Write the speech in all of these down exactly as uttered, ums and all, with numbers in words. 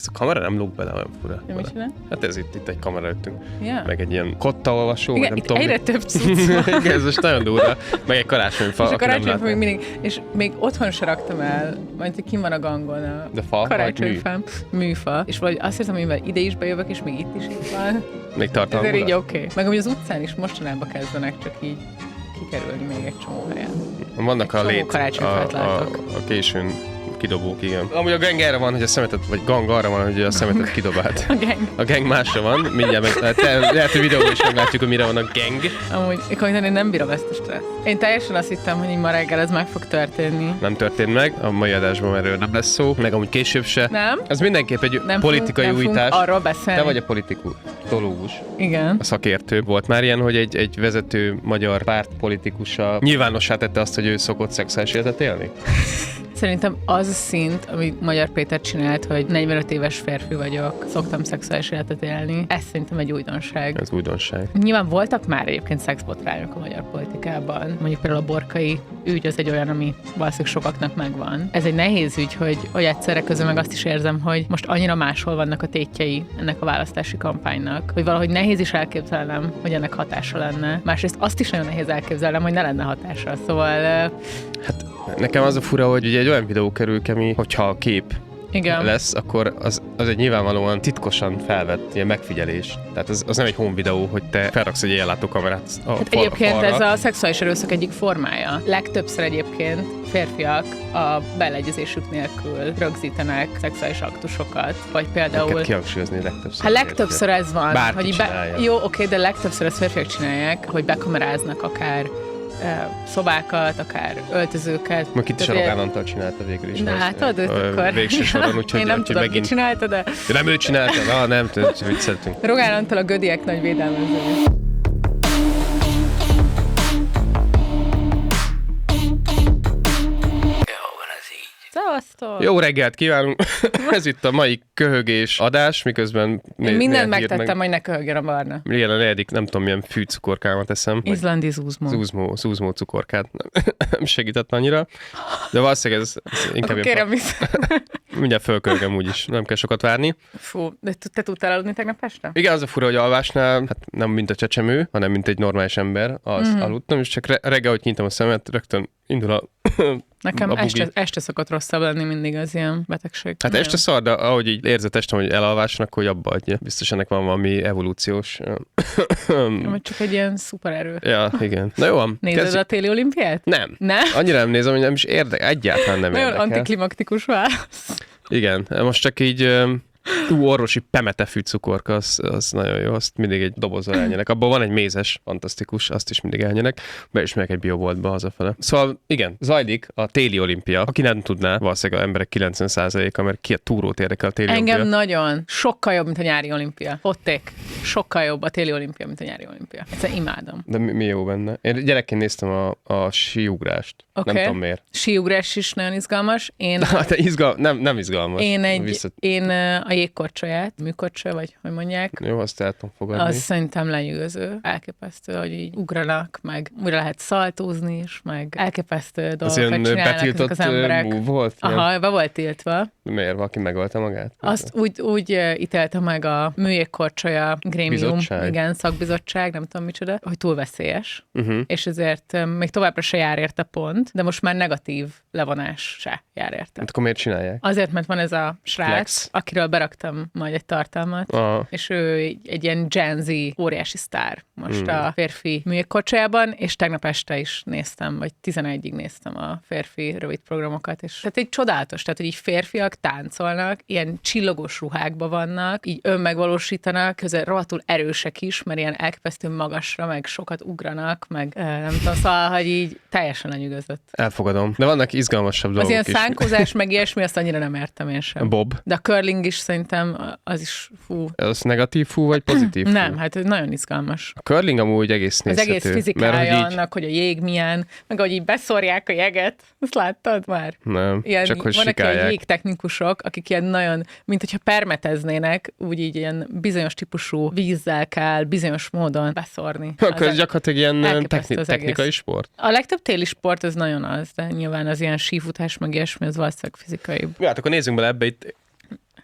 Ez a kamera nem lóg bele, olyan fura. Ja, mit csinál? Hát ez itt, itt egy kamera előttünk. Yeah. Meg egy ilyen kottaolvasó, Igen, nem itt tudom. egyre mi... több cucc van. Igen, ez most nagyon durva. Meg egy karácsonyfa, És a aki nem karácsonyfa még látná. mindig, és még otthon se raktam el, majd hogy kim van a gangon a De fa, karácsonyfám, műfa, és vagy azt hiszem, hogy ide is bejövök, és még itt is itt van. Még tartalmul. Ezért így oké. Okay. Meg amúgy az utcán is mostanában kezdenek csak így kikerülni még egy csomó helyen. Vannak Egy a csomó lét, a, karácsonyfát a, látok. a későn kidobók, igen. Amúgy a gang erre van, hogy a szemetet, vagy gang arra van, hogy a szemetet kidobált. A gang. A gang másra van, mindjárt meg, lehet, lehet, hogy videóban is meglátjuk, hogy mire van a gang. Amúgy, én, én nem bírom ezt a stressz. Én teljesen azt hittem, hogy így ma reggel ez meg fog történni. Nem történt meg, a mai adásban erről nem lesz szó, meg amúgy később se. Nem? Ez mindenképp egy Nem politikai fogunk, nem újítás. fogunk arról beszélni. Te vagy a politikutológus, Igen. a szakértő. Volt már ilyen, hogy egy, egy vezető magyar pártpolitikusa nyilvánossá tette azt, hogy ő szokott szexuális életet élni? Szerintem az a szint, amit Magyar Péter csinált, hogy negyvenöt éves férfi vagyok, szoktam szexuális életet élni. Ez szerintem egy újdonság. Ez újdonság. Nyilván voltak már egyébként szexbotrányok a magyar politikában. Mondjuk például a Borkai ügy az egy olyan, ami valószínűleg sokaknak megvan. Ez egy nehéz ügy, hogy, hogy egyszerre közben meg azt is érzem, hogy most annyira máshol vannak a tétjei ennek a választási kampánynak, hogy valahogy nehéz is elképzelnem, hogy ennek hatása lenne. Másrészt azt is nagyon nehéz elképzelnem, hogy ne lenne hatása. Szóval... Hát nekem az a fura, hogy ugye egy olyan videó kerül ki, ami, hogyha a kép igen. lesz, akkor az, az egy nyilvánvalóan titkosan felvett ilyen megfigyelés. Tehát az, az nem egy home videó, hogy te felraksz egy éjjellátó kamerát a hát fal, egyébként falra. ez a szexuális erőszak egyik formája. Legtöbbször egyébként férfiak a beleegyezésük nélkül rögzítenek szexuális aktusokat, vagy például... Neked kihangsúlyozni legtöbbször. Hát legtöbbször ez van. Bárki hogy csinálja. Jó, oké, de legtöbbször ezt férfiak csinálják, hogy bekameráznak akár szobákat, akár öltözőket. Most itt is a Rogán Antal csinálta végül is. Na hát adod, akkor. Végső soron, úgyhogy... Én nem úgyhogy tudom, megint... ki csinálta, de... De nem ő csinálta, na nem, vicceltünk. Rogán Antal a gödiek nagy védelmezője. Szevasztok! Jó reggelt kívánunk! Ez itt a mai köhögés adás, miközben... Én mindent megtettem, meg... hogy ne köhögjön a barna. Igen, a negyedik, nem tudom, milyen fűcukorkámat eszem. Izlandi zúzmó. Zúzmó, zúzmó cukorkát. Nem segített annyira. De valószínűleg ez, ez inkább... Akkor kérem vissza. Mindjárt fölkölgem úgyis, nem kell sokat várni. Fú, de te tudtál aludni tegnap este? Igen, az a fura, hogy alvásnál, hát nem mint a csecsemő, hanem mint egy normális ember, az mm-hmm. aludtam, és csak re- reggel, hogy kinyitom a szemet, rögtön indul a... Nekem este, este szokott rosszabb lenni mindig az ilyen betegség. Hát nagyon. este szar, de ahogy így érzed testem, hogy elalvásnak, akkor abba adja. Biztos ennek van valami evolúciós... Vagy csak egy ilyen szupererő. Ja, igen. Na jó van. Nézed Kezdjük. A téli olimpiát? Nem. Nem? Annyira nem nézem, hogy nem is érdekel. Egyáltalán nem nagyon érdekel. Nagyon antiklimaktikus válasz. Igen. Most csak így... Ú, orvosi pemetefű cukorka, az, az nagyon jó, azt mindig egy dobozra elnyenek. Abban van egy mézes, fantasztikus, azt is mindig elnyenek. Be is megyek egy bioboltba hazafele. Szóval igen, zajlik a téli olimpia. Aki nem tudná, valószínűleg az emberek kilencven százaléka, mert ki a túrót érdekel a téli Engem olimpia. nagyon. Sokkal jobb, mint a nyári olimpia. Hotték. Sokkal jobb a téli olimpia, mint a nyári olimpia. Egyszerűen imádom. De mi, mi jó benne? Én gyerekként néztem a, a síugrást. Okay. Nem tudom miért. Síugrás is nagyon izgalmas. Én, de izgal, nem, nem izgalmas. Én, egy, Visszat... én a jégkorcsolyát, műkorcsolya, vagy hogy mondják. Jó, azt el tudom fogadni. Az szerintem lenyűgöző. Elképesztő, hogy így ugranak, meg újra lehet szaltózni is, meg elképesztő dolgokat csinálnak ezek az emberek. Move volt? Aha, be volt tiltva. Miért? Valaki megölte magát? Azt úgy, úgy ítélte meg a műjégkorcsolya grémium, Bizottság. Igen, szakbizottság, nem tudom micsoda, hogy túl veszélyes, uh-huh. és ezért még továbbra se jár érte pont, de most már negatív levonás se jár érte. Hát akkor miért csinálják? Azért, mert van ez a srác, Flex. akiről beraktam majd egy tartalmat, Aha. és ő egy, egy ilyen Gen Z óriási sztár most Mm. a férfi műjégkorcsolyában, és tegnap este is néztem, vagy tizenegyig néztem a férfi rövid programokat, és tehát egy csodálatos, tehát hogy így férfiak táncolnak, ilyen csillogós ruhákban vannak, így önmegvalósítanak, közben rohadtul erősek is, mert ilyen elképesztő magasra, meg sokat ugranak, meg eh, nem tudom, szóval, hogy így teljesen lenyűgözött. Elfogadom. De vannak izgalmasabb Az dolgok ilyen is. szánkózás, meg ilyesmi, azt annyira nem értem én sem. Bob. De a curling is szerintem az is fú. Az negatív fú, vagy pozitív fú? Nem, hát nagyon izgalmas. A curling amúgy egész Az nézhető. egész fizikája mert, hogy így... annak, hogy a jég milyen, meg ahogy így beszórják a jeget, azt láttad már? Nem, Ilyen, csak hogy vannak ilyen sikálják. jégtechnikusok, akik ilyen nagyon, mint hogyha permeteznének, úgy így ilyen bizonyos típusú vízzel kell bizonyos módon beszórni. Akkor ez Az- gyakorlatilag ilyen elképesztő techni- az technikai egész. sport. A legtöbb téli sport az nagyon az, de nyilván az ilyen sífutás, meg ilyesmi, az valószínűleg fizikaibb. Jó, hát akkor nézzünk bele ebbe itt.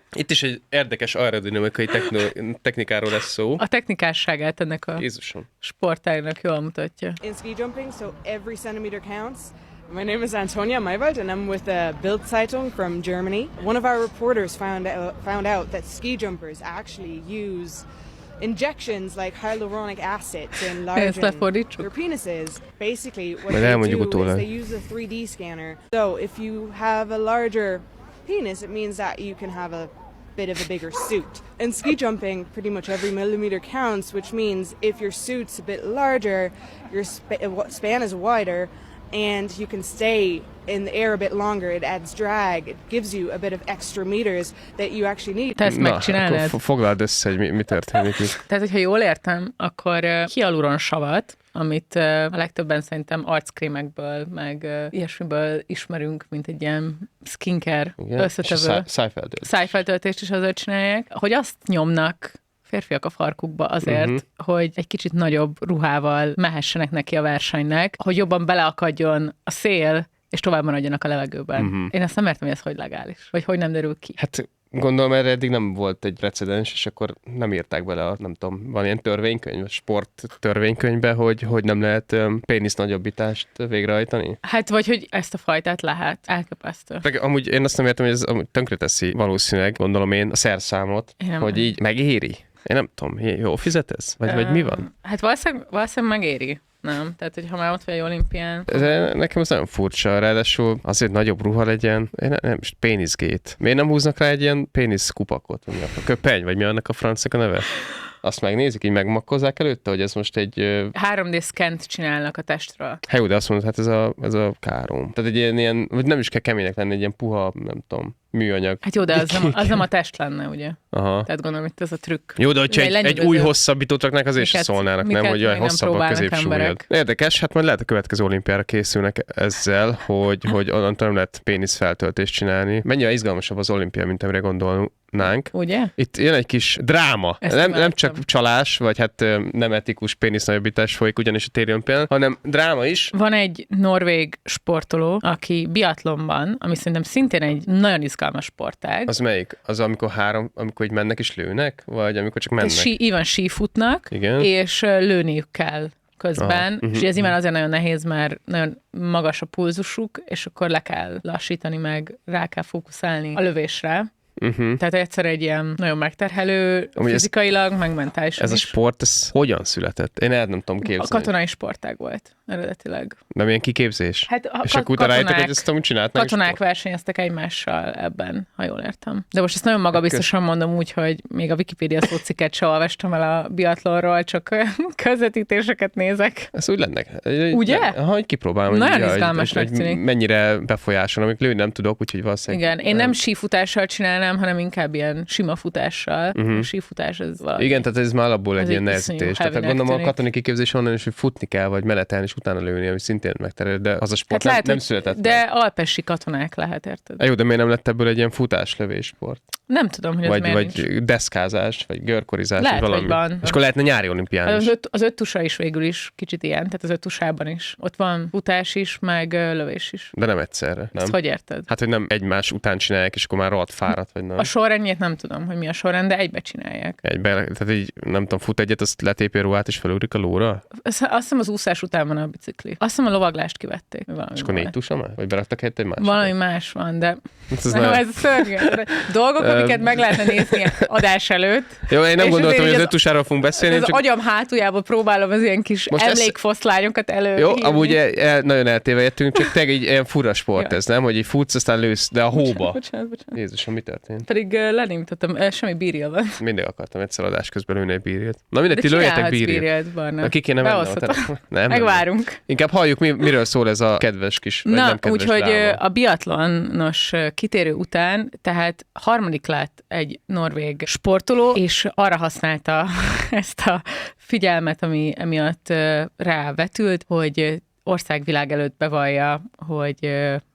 Itt is egy érdekes aerodinamikai techno- technikáról lesz szó. A technikásságát ennek a Jézusom. sportágnak jól mutatja. In ski jumping, so every centimeter counts. My name is Antonia Maywald, and I'm with the Bild Zeitung from Germany. One of our reporters found out, found out that ski jumpers actually use injections like hyaluronic acid to enlarge their penises. Basically, what they do is they use a three D scanner. So if you have a larger penis, it means that you can have a bit of a bigger suit. In ski jumping, pretty much every millimeter counts, which means if your suit's a bit larger, your sp- span is wider, and you can stay in the air a bit longer. It adds drag. It gives you a bit of extra meters that you actually need. Te ezt megcsinálnád? Akkor foglald össze, hogy mi, mi történik itt. Tehát, hogyha jól értem, akkor uh, hialuronsavat, amit uh, a legtöbben szerintem arckrémekből, meg uh, ilyesmiből ismerünk, mint egy ilyen skincare igen, összetevő. Szájfeltöltést. Szájfeltöltést is azért csinálják. Hogy azt nyomnak férfiak a farkukba azért, uh-huh. hogy egy kicsit nagyobb ruhával mehessenek neki a versenynek, hogy jobban beleakadjon a szél, és tovább maradjanak a levegőben. Uh-huh. Én ezt nem értem, hogy ez hogy legális, vagy hogy nem derül ki. Hát gondolom, erre eddig nem volt egy precedens, és akkor nem írták bele a, nem tudom, van ilyen törvénykönyv, a sport törvénykönyvbe, hogy, hogy nem lehet um, pénisz nagyobbítást végrehajtani? Hát, vagy hogy ezt a fajtát lehet. Elképesztő. Meg amúgy én azt nem értem, hogy ez tönkreteszi valószínűleg, gondolom én, a szerszámot, hogy nem. Így megéri. Én nem tudom, jó fizet ez? Vagy, uh, vagy mi van? Hát valószínűleg, valószínűleg megéri. Nem? Tehát, hogy ha már ott vagy olimpián... Ez, nekem ez nagyon furcsa, ráadásul azért nagyobb ruha legyen. Én nem, nem péniszgét. Miért nem húznak rá egy ilyen péniszkupakot? A köpeny, vagy mi annak a francia a neve? Azt megnézik, így megmakkozzák előtte, hogy ez most egy... három dé szkent csinálnak a testről. Hát jó, de azt mondod, hát ez a, ez a károm. Tehát egy ilyen, ilyen, vagy nem is kell keménynek lenni, egy ilyen puha, nem tudom, műanyag. Hát jó, de az nem, az nem a test lenne, ugye? Aha. Tehát gondolom, hogy ez a trükk. Jó, de hogyha egy, egy új hosszabbítót raknak, azért miket, sem szólnának, nem? Hogy olyan hosszabb a középsúlyod. Érdekes, hát majd lehet a következő olimpiára készülnek ezzel, hogy, hogy onnantól nem lehet péniszfeltöltést csinálni. Mennyire izgalmasabb az olimpia, mint amire gondolunk. Nánk. Ugye? Itt jön egy kis dráma. Nem, nem csak csalás, vagy hát nem etikus pénisznagyobbítás folyik ugyanis a téli olimpián, hanem dráma is. Van egy norvég sportoló, aki biatlonban, ami szerintem szintén egy nagyon izgalmas sportág. Az melyik? Az, amikor három, amikor így mennek és lőnek? Vagy amikor csak mennek? Sí, így van, sífutnak, igen. És lőniük kell közben, ah, uh-huh, és ez nyilván azért nagyon nehéz, mert nagyon magas a pulzusuk, és akkor le kell lassítani, meg rá kell fókuszálni a lövésre. Uh-huh. Tehát egyszer egy ilyen nagyon megterhelő, amúgy fizikailag, ez, meg mentálisan Ez is. a sport, ez hogyan született? Én el nem tudom képzelni. A katonai sportág volt eredetileg. De milyen kiképzés? Hát a és ka- akkor utána rájöttek, hogy ezt amúgy csinálták. Katonák sport. Versenyeztek egymással ebben, ha jól értem. De most ezt nagyon magabiztosan mondom úgy, hogy még a Wikipédia szócikket se olvastam el a biatlonról, csak közvetítéseket nézek. Ez úgy lenne. Ugye? Ha, hogy kipróbálom. Nagyon hogy, izgalmasnak hogy, tűnik. Mennyire befolyásol, amik lőni nem tudok, úgyhogy valószínűleg. Igen, én nem sífutással csinálnám, hanem inkább ilyen sima futással. Uh-huh. A sífutás ez valami. Igen, tehát ez már alapból egy ilyen nehezítés. Tehát gondolom a katonai kiképzés onnan is, hogy futni kell, vagy meletelni, és utána lőni, ami szintén megterel, de az a sport hát lehet, nem, nem született. De meg. Alpesi katonák lehet, érted? Jó, de miért nem lett ebből egy ilyen futáslövés sport? Nem tudom, hogy ez vagy, miért vagy nincs. deszkázás, vagy görkorizás, lehet, vagy valami. Van. És akkor lehetne nyári olimpián az is. Öt, az öttusa is végül is kicsit ilyen, tehát az öttusában is. Ott van futás is, meg lövés is. De nem egyszerre, nem? Ezt hogy érted? Hát, hogy nem egymás után csinálják, és akkor már rohadt fáradt, vagy nem. A sorrendjét nem tudom, hogy mi a sorrend, de egybe csinálják. Egybe, tehát így, nem tudom, fut egyet, azt letépi a ruhát, és felugrik a lóra? Azt, azt hiszem az úszás után van a bicikli. Azt hiszem a lovaglást kivették. És akkor négy tusa már? Vagy beraktak helyett egy másik? Valami más van, de ez, nem, ez szörnyű. Dolgok, amiket meg lehetne nézni adás előtt. Jó, én nem gondoltam, hogy az öt tusáról fogunk beszélni. Az csak... agyam hátuljából próbálom az ilyen kis emlékfoszlányokat elő. Jó, amúgy el, el, nagyon eltévejettünk, csak tényleg egy ilyen fura sport ez, nem? Hogy így futsz, aztán lősz, de a hóba. Bocsánat, bocsánat, bocsánat. Jézusom, mi történt? Pedig uh, lenémítottam, semmi bírja van. Mindig akartam egyszer adás közben lőni egy bírját. Na mindegy, ti lőjetek bírját. Na ki kéne mennem a telefon. Nem, megvárunk. Nem. Inkább halljuk, mi, miről szól ez a kedves kis, vagy na, nem kedves úgyhogy dráma. A biatlonos kitérő után, tehát harmadik lett egy norvég sportoló, és arra használta ezt a figyelmet, ami emiatt rávetült, hogy országvilág előtt bevallja, hogy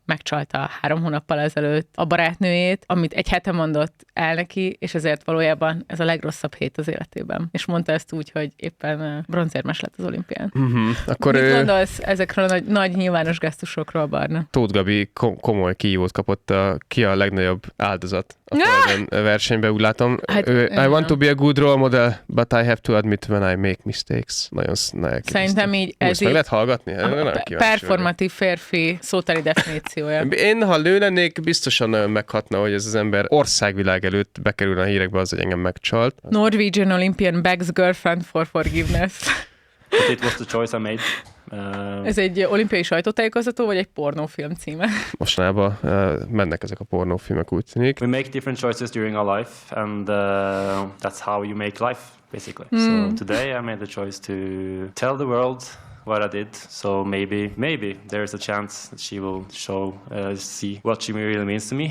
megcsalta három hónappal ezelőtt a barátnőjét, amit egy hete mondott el neki, és ezért valójában ez a legrosszabb hét az életében. És mondta ezt úgy, hogy éppen bronzérmes lett az olimpián. Uh-huh. Akkor Mit ő... gondolsz ezekről a nagy, nagy nyilvános gesztusokról, Barna? Tóth Gabi kom- komoly kihívót kapott, a, ki a legnagyobb áldozat a Földön versenyben, úgy látom. Hát, ő, I igen. want to be a good role model, but I have to admit when I make mistakes. Nagyon nagyon Szerintem így ez Hú, ezt meg így lehet hallgatni? a performatív férfi szóteli definíciója. Én, ha nő lennék, biztosan nagyon meghatna, hogy ez az ember országvilág előtt bekerülne a hírekbe az, hogy engem megcsalt. Norwegian Olympian begs girlfriend for forgiveness. But it was the choice I made. Uh, Ez egy olimpiai sajtótájékoztató, vagy egy pornófilm címe? Mostanában uh, mennek ezek a pornófilmek, úgy tűnik. we make different choices during our life, and uh, that's how you make life, basically. Mm. So today I made the choice to tell the world what I did. So maybe, maybe there is a chance that she will show, uh, see what she really means to me,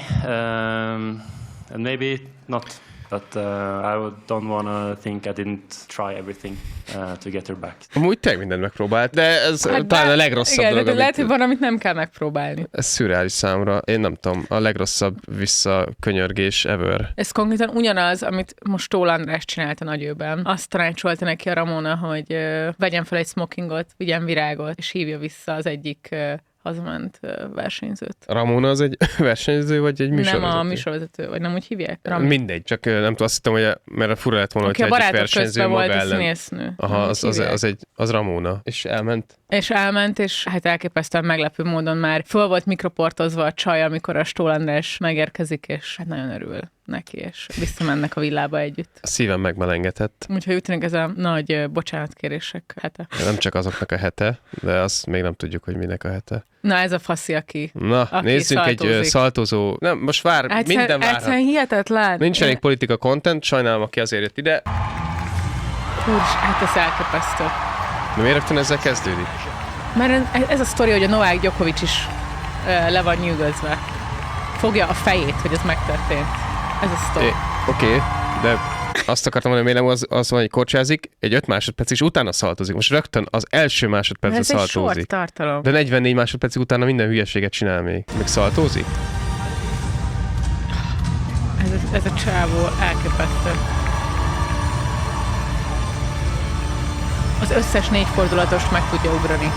um, and maybe not. But uh, I would, don't want to think I didn't try everything uh, to get her back. Amúgy tényleg mindent megpróbált, de ez hát talán de, a legrosszabb igen, dolog, de lehet, hogy amit... van, amit nem kell megpróbálni. Ez szürreális számra. Én nem tudom, a legrosszabb visszakönyörgés ever. Ez konkrétan ugyanaz, amit most Tóth András csinált a nagyőben. Azt tanácsolta neki a Ramona, hogy uh, vegyen fel egy smokingot, vigyen virágot, és hívja vissza az egyik uh, hazament versenyzőt. Ramona az egy versenyző, vagy egy műsorvezető? Nem a műsorvezető, vagy nem úgy hívják? Ram... Mindegy, csak nem tudom, azt hittem, hogy a, mert a fura lett volna, okay, hogyha a egyik versenyző maga volt ellen. a színésznő. Aha, az, az, az, egy, az Ramona. És elment? És elment, és hát elképesztően meglepő módon már föl volt mikroportozva a csaj, amikor a Tóth András megérkezik, és hát nagyon örül neki, és visszamennek a villába együtt. A szívem megmelengedett. Úgyhogy úgy tűnik ez a nagy bocsánatkérések hete. Nem csak azoknak a hete, de azt még nem tudjuk, hogy minek a hete. Na ez a faszi, aki Na, aki nézzünk szaltózik. egy szaltozó... Nem, most vár, egyszer, minden várhat. Egyszerűen hihetetlen. Nincs elég politika content, sajnálom, aki azért jött ide. Úgyis, hát ez elképesztő. De miért rögtön ezzel kezdődik? Mert ez a sztori, hogy a Novák Djokovic is uh, le van nyűgözve. Fogja a fejét, hogy ez megtörtént. Ez a sztori. Oké, okay, de azt akartam mondani, hogy az, az van, hogy korcsázik, egy öt másodperc is utána szaltozik. Most rögtön az első másodpercben szaltózik. Ez egy short tartalom. De negyvennégy másodpercig utána minden hülyeséget csinál még. Még szaltózik? Ez a, ez a csávó elképesztő. Az összes négy fordulatost meg tudja ugrani.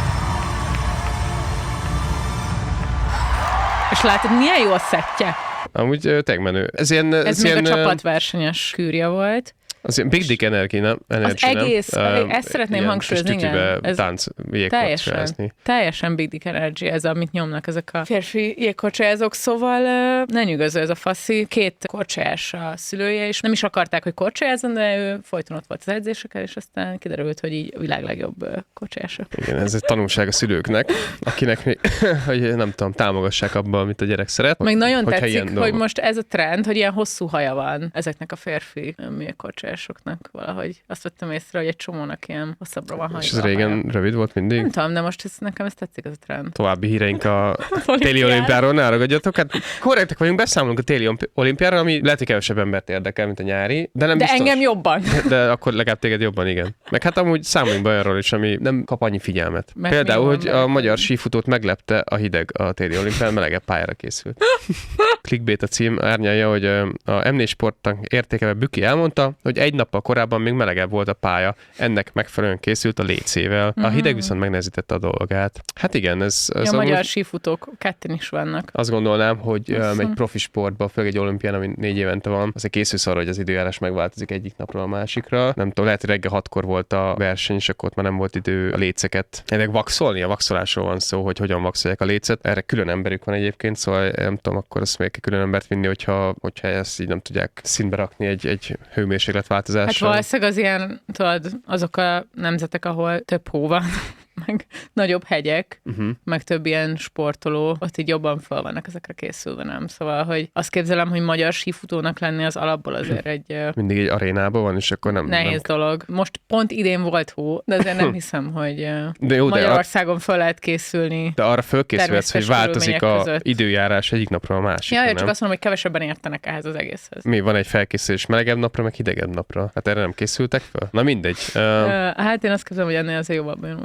És látod, milyen jó a szettje? Amúgy tényleg menő. Ez, ilyen, ez, ez még ilyen, a csapatversenyes kűrje volt. Az ilyen Big Dick Energy, nem? Energy, az egész, nem? ezt szeretném hangsúlyozni, igen. Ez tánc, teljesen, teljesen Big Dick Energy ez, amit nyomnak ezek a férfi jégkorcsolyázók, szóval ne nyugodjon ez a faszi. Két korcsolyás a szülője, és nem is akarták, hogy korcsolyázzon, de ő folyton ott volt az edzéseken, és aztán kiderült, hogy így a világ legjobb korcsolyása. Igen, ez egy tanulság a szülőknek, akinek még, hogy nem tudom, támogassák abban, amit a gyerek szeret. Meg nagyon hogyha tetszik, hogy dolgok. most ez a trend, hogy ilyen hosszú haja van ezeknek a férfi jégkorcsolyásoknak valahogy. Azt vettem észre, hogy egy csomónak ilyen hosszabbra van haja. És ez régen rövid volt mindig? Nem tudom, de most ez, nekem ez tetszik, ez a trend. További híreink a téli olimpiáról, ne ragadjatok. Hát korrektek vagyunk, beszámolunk a téli olimpiáról, ami lehet, hogy kevesebb embert érdekel, mint a nyári, de nem De biztos. engem jobban. De, de akkor legalább téged jobban, igen. Meg hát amúgy számoljunk be olyanról is, ami nem kap annyi figyelmet. Mert Például, hogy van a magyar sífutót meglepte a hideg a téli olimpián, melegebb pályára készült. Clickbait a cím árnyalja, hogy a em négy Sportnak értékelve Büki elmondta, hogy egy nappal korábban még melegebb volt a pálya, ennek megfelelően készült a lécével. A hideg viszont megnehezítette a dolgát. Hát igen, ez... ez a amúgy... magyar sífutók ketten is vannak. Azt gondolnám, hogy Viszont. egy profi sportban, főleg egy olimpián, ami négy évente van, azért készülsz arra, hogy az időjárás megváltozik egyik napról a másikra. Nem tudom, lehet, hogy reggel hatkor volt a verseny, és akkor ott már nem volt idő a léceket. Ennek vaxolni, a vaxolásról van szó, hogy hogyan vaxolják a lécet. Erre külön emberük van egyébként, szóval nem tudom, akkor azt még külön embert vinni, hogyha, hogyha ezt így nem tudják színbe rakni egy, egy hőmérsékletváltozással. Hát valószínűleg az ilyen, tudod, azok a nemzetek, ahol több hó van, meg nagyobb hegyek, uh-huh. meg több ilyen sportoló, ott így jobban fel vannak ezekre készülve, nem? Szóval, hogy azt képzelem, hogy magyar sífutónak lenni az alapból azért egy... Mindig egy arénában van, és akkor nem... Nehéz nem... dolog. Most pont idén volt hó, de azért nem hiszem, hogy de jó, Magyarországon fel lehet készülni. De arra fölkészülhetsz, hogy változik a időjárás egyik napra a másikra, Ja, nem? csak azt mondom, hogy kevesebben értenek ehhez az egészhez. Mi, van egy felkészülés melegebb napra, meg hidegebb napra? Hát erre nem készültek fel? Na mindegy. Uh, hát én azt képzelem, hogy ennél azért jobban volt. De legyen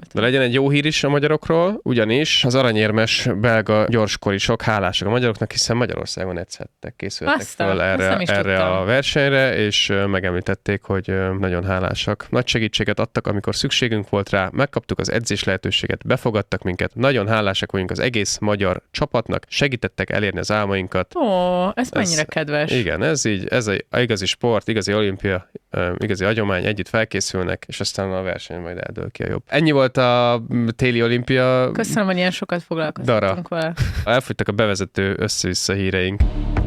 egy jó hír is a magyarokról, ugyanis az aranyérmes belga gyorskorisok hálásak a magyaroknak, hiszen Magyarországon edzettek, készültek Aztán, fel erre, azt nem is erre tudtam. a versenyre, és megemlítették, hogy nagyon hálásak. Nagy segítséget adtak, amikor szükségünk volt rá, megkaptuk az edzés lehetőséget, befogadtak minket, nagyon hálásak vagyunk az egész magyar csapatnak, segítettek elérni az álmainkat. Ó, ez Ez- mennyire kedves. Igen, ez így, ez egy igazi sport, igazi olimpia, ö, igazi hagyomány, együtt felkészülnek, és aztán a verseny majd eldől ki a jobb. Ennyi volt a téli olimpia. Köszönöm, hogy ilyen sokat foglalkoztunk vele. Elfogytak a bevezető össze-vissza híreink.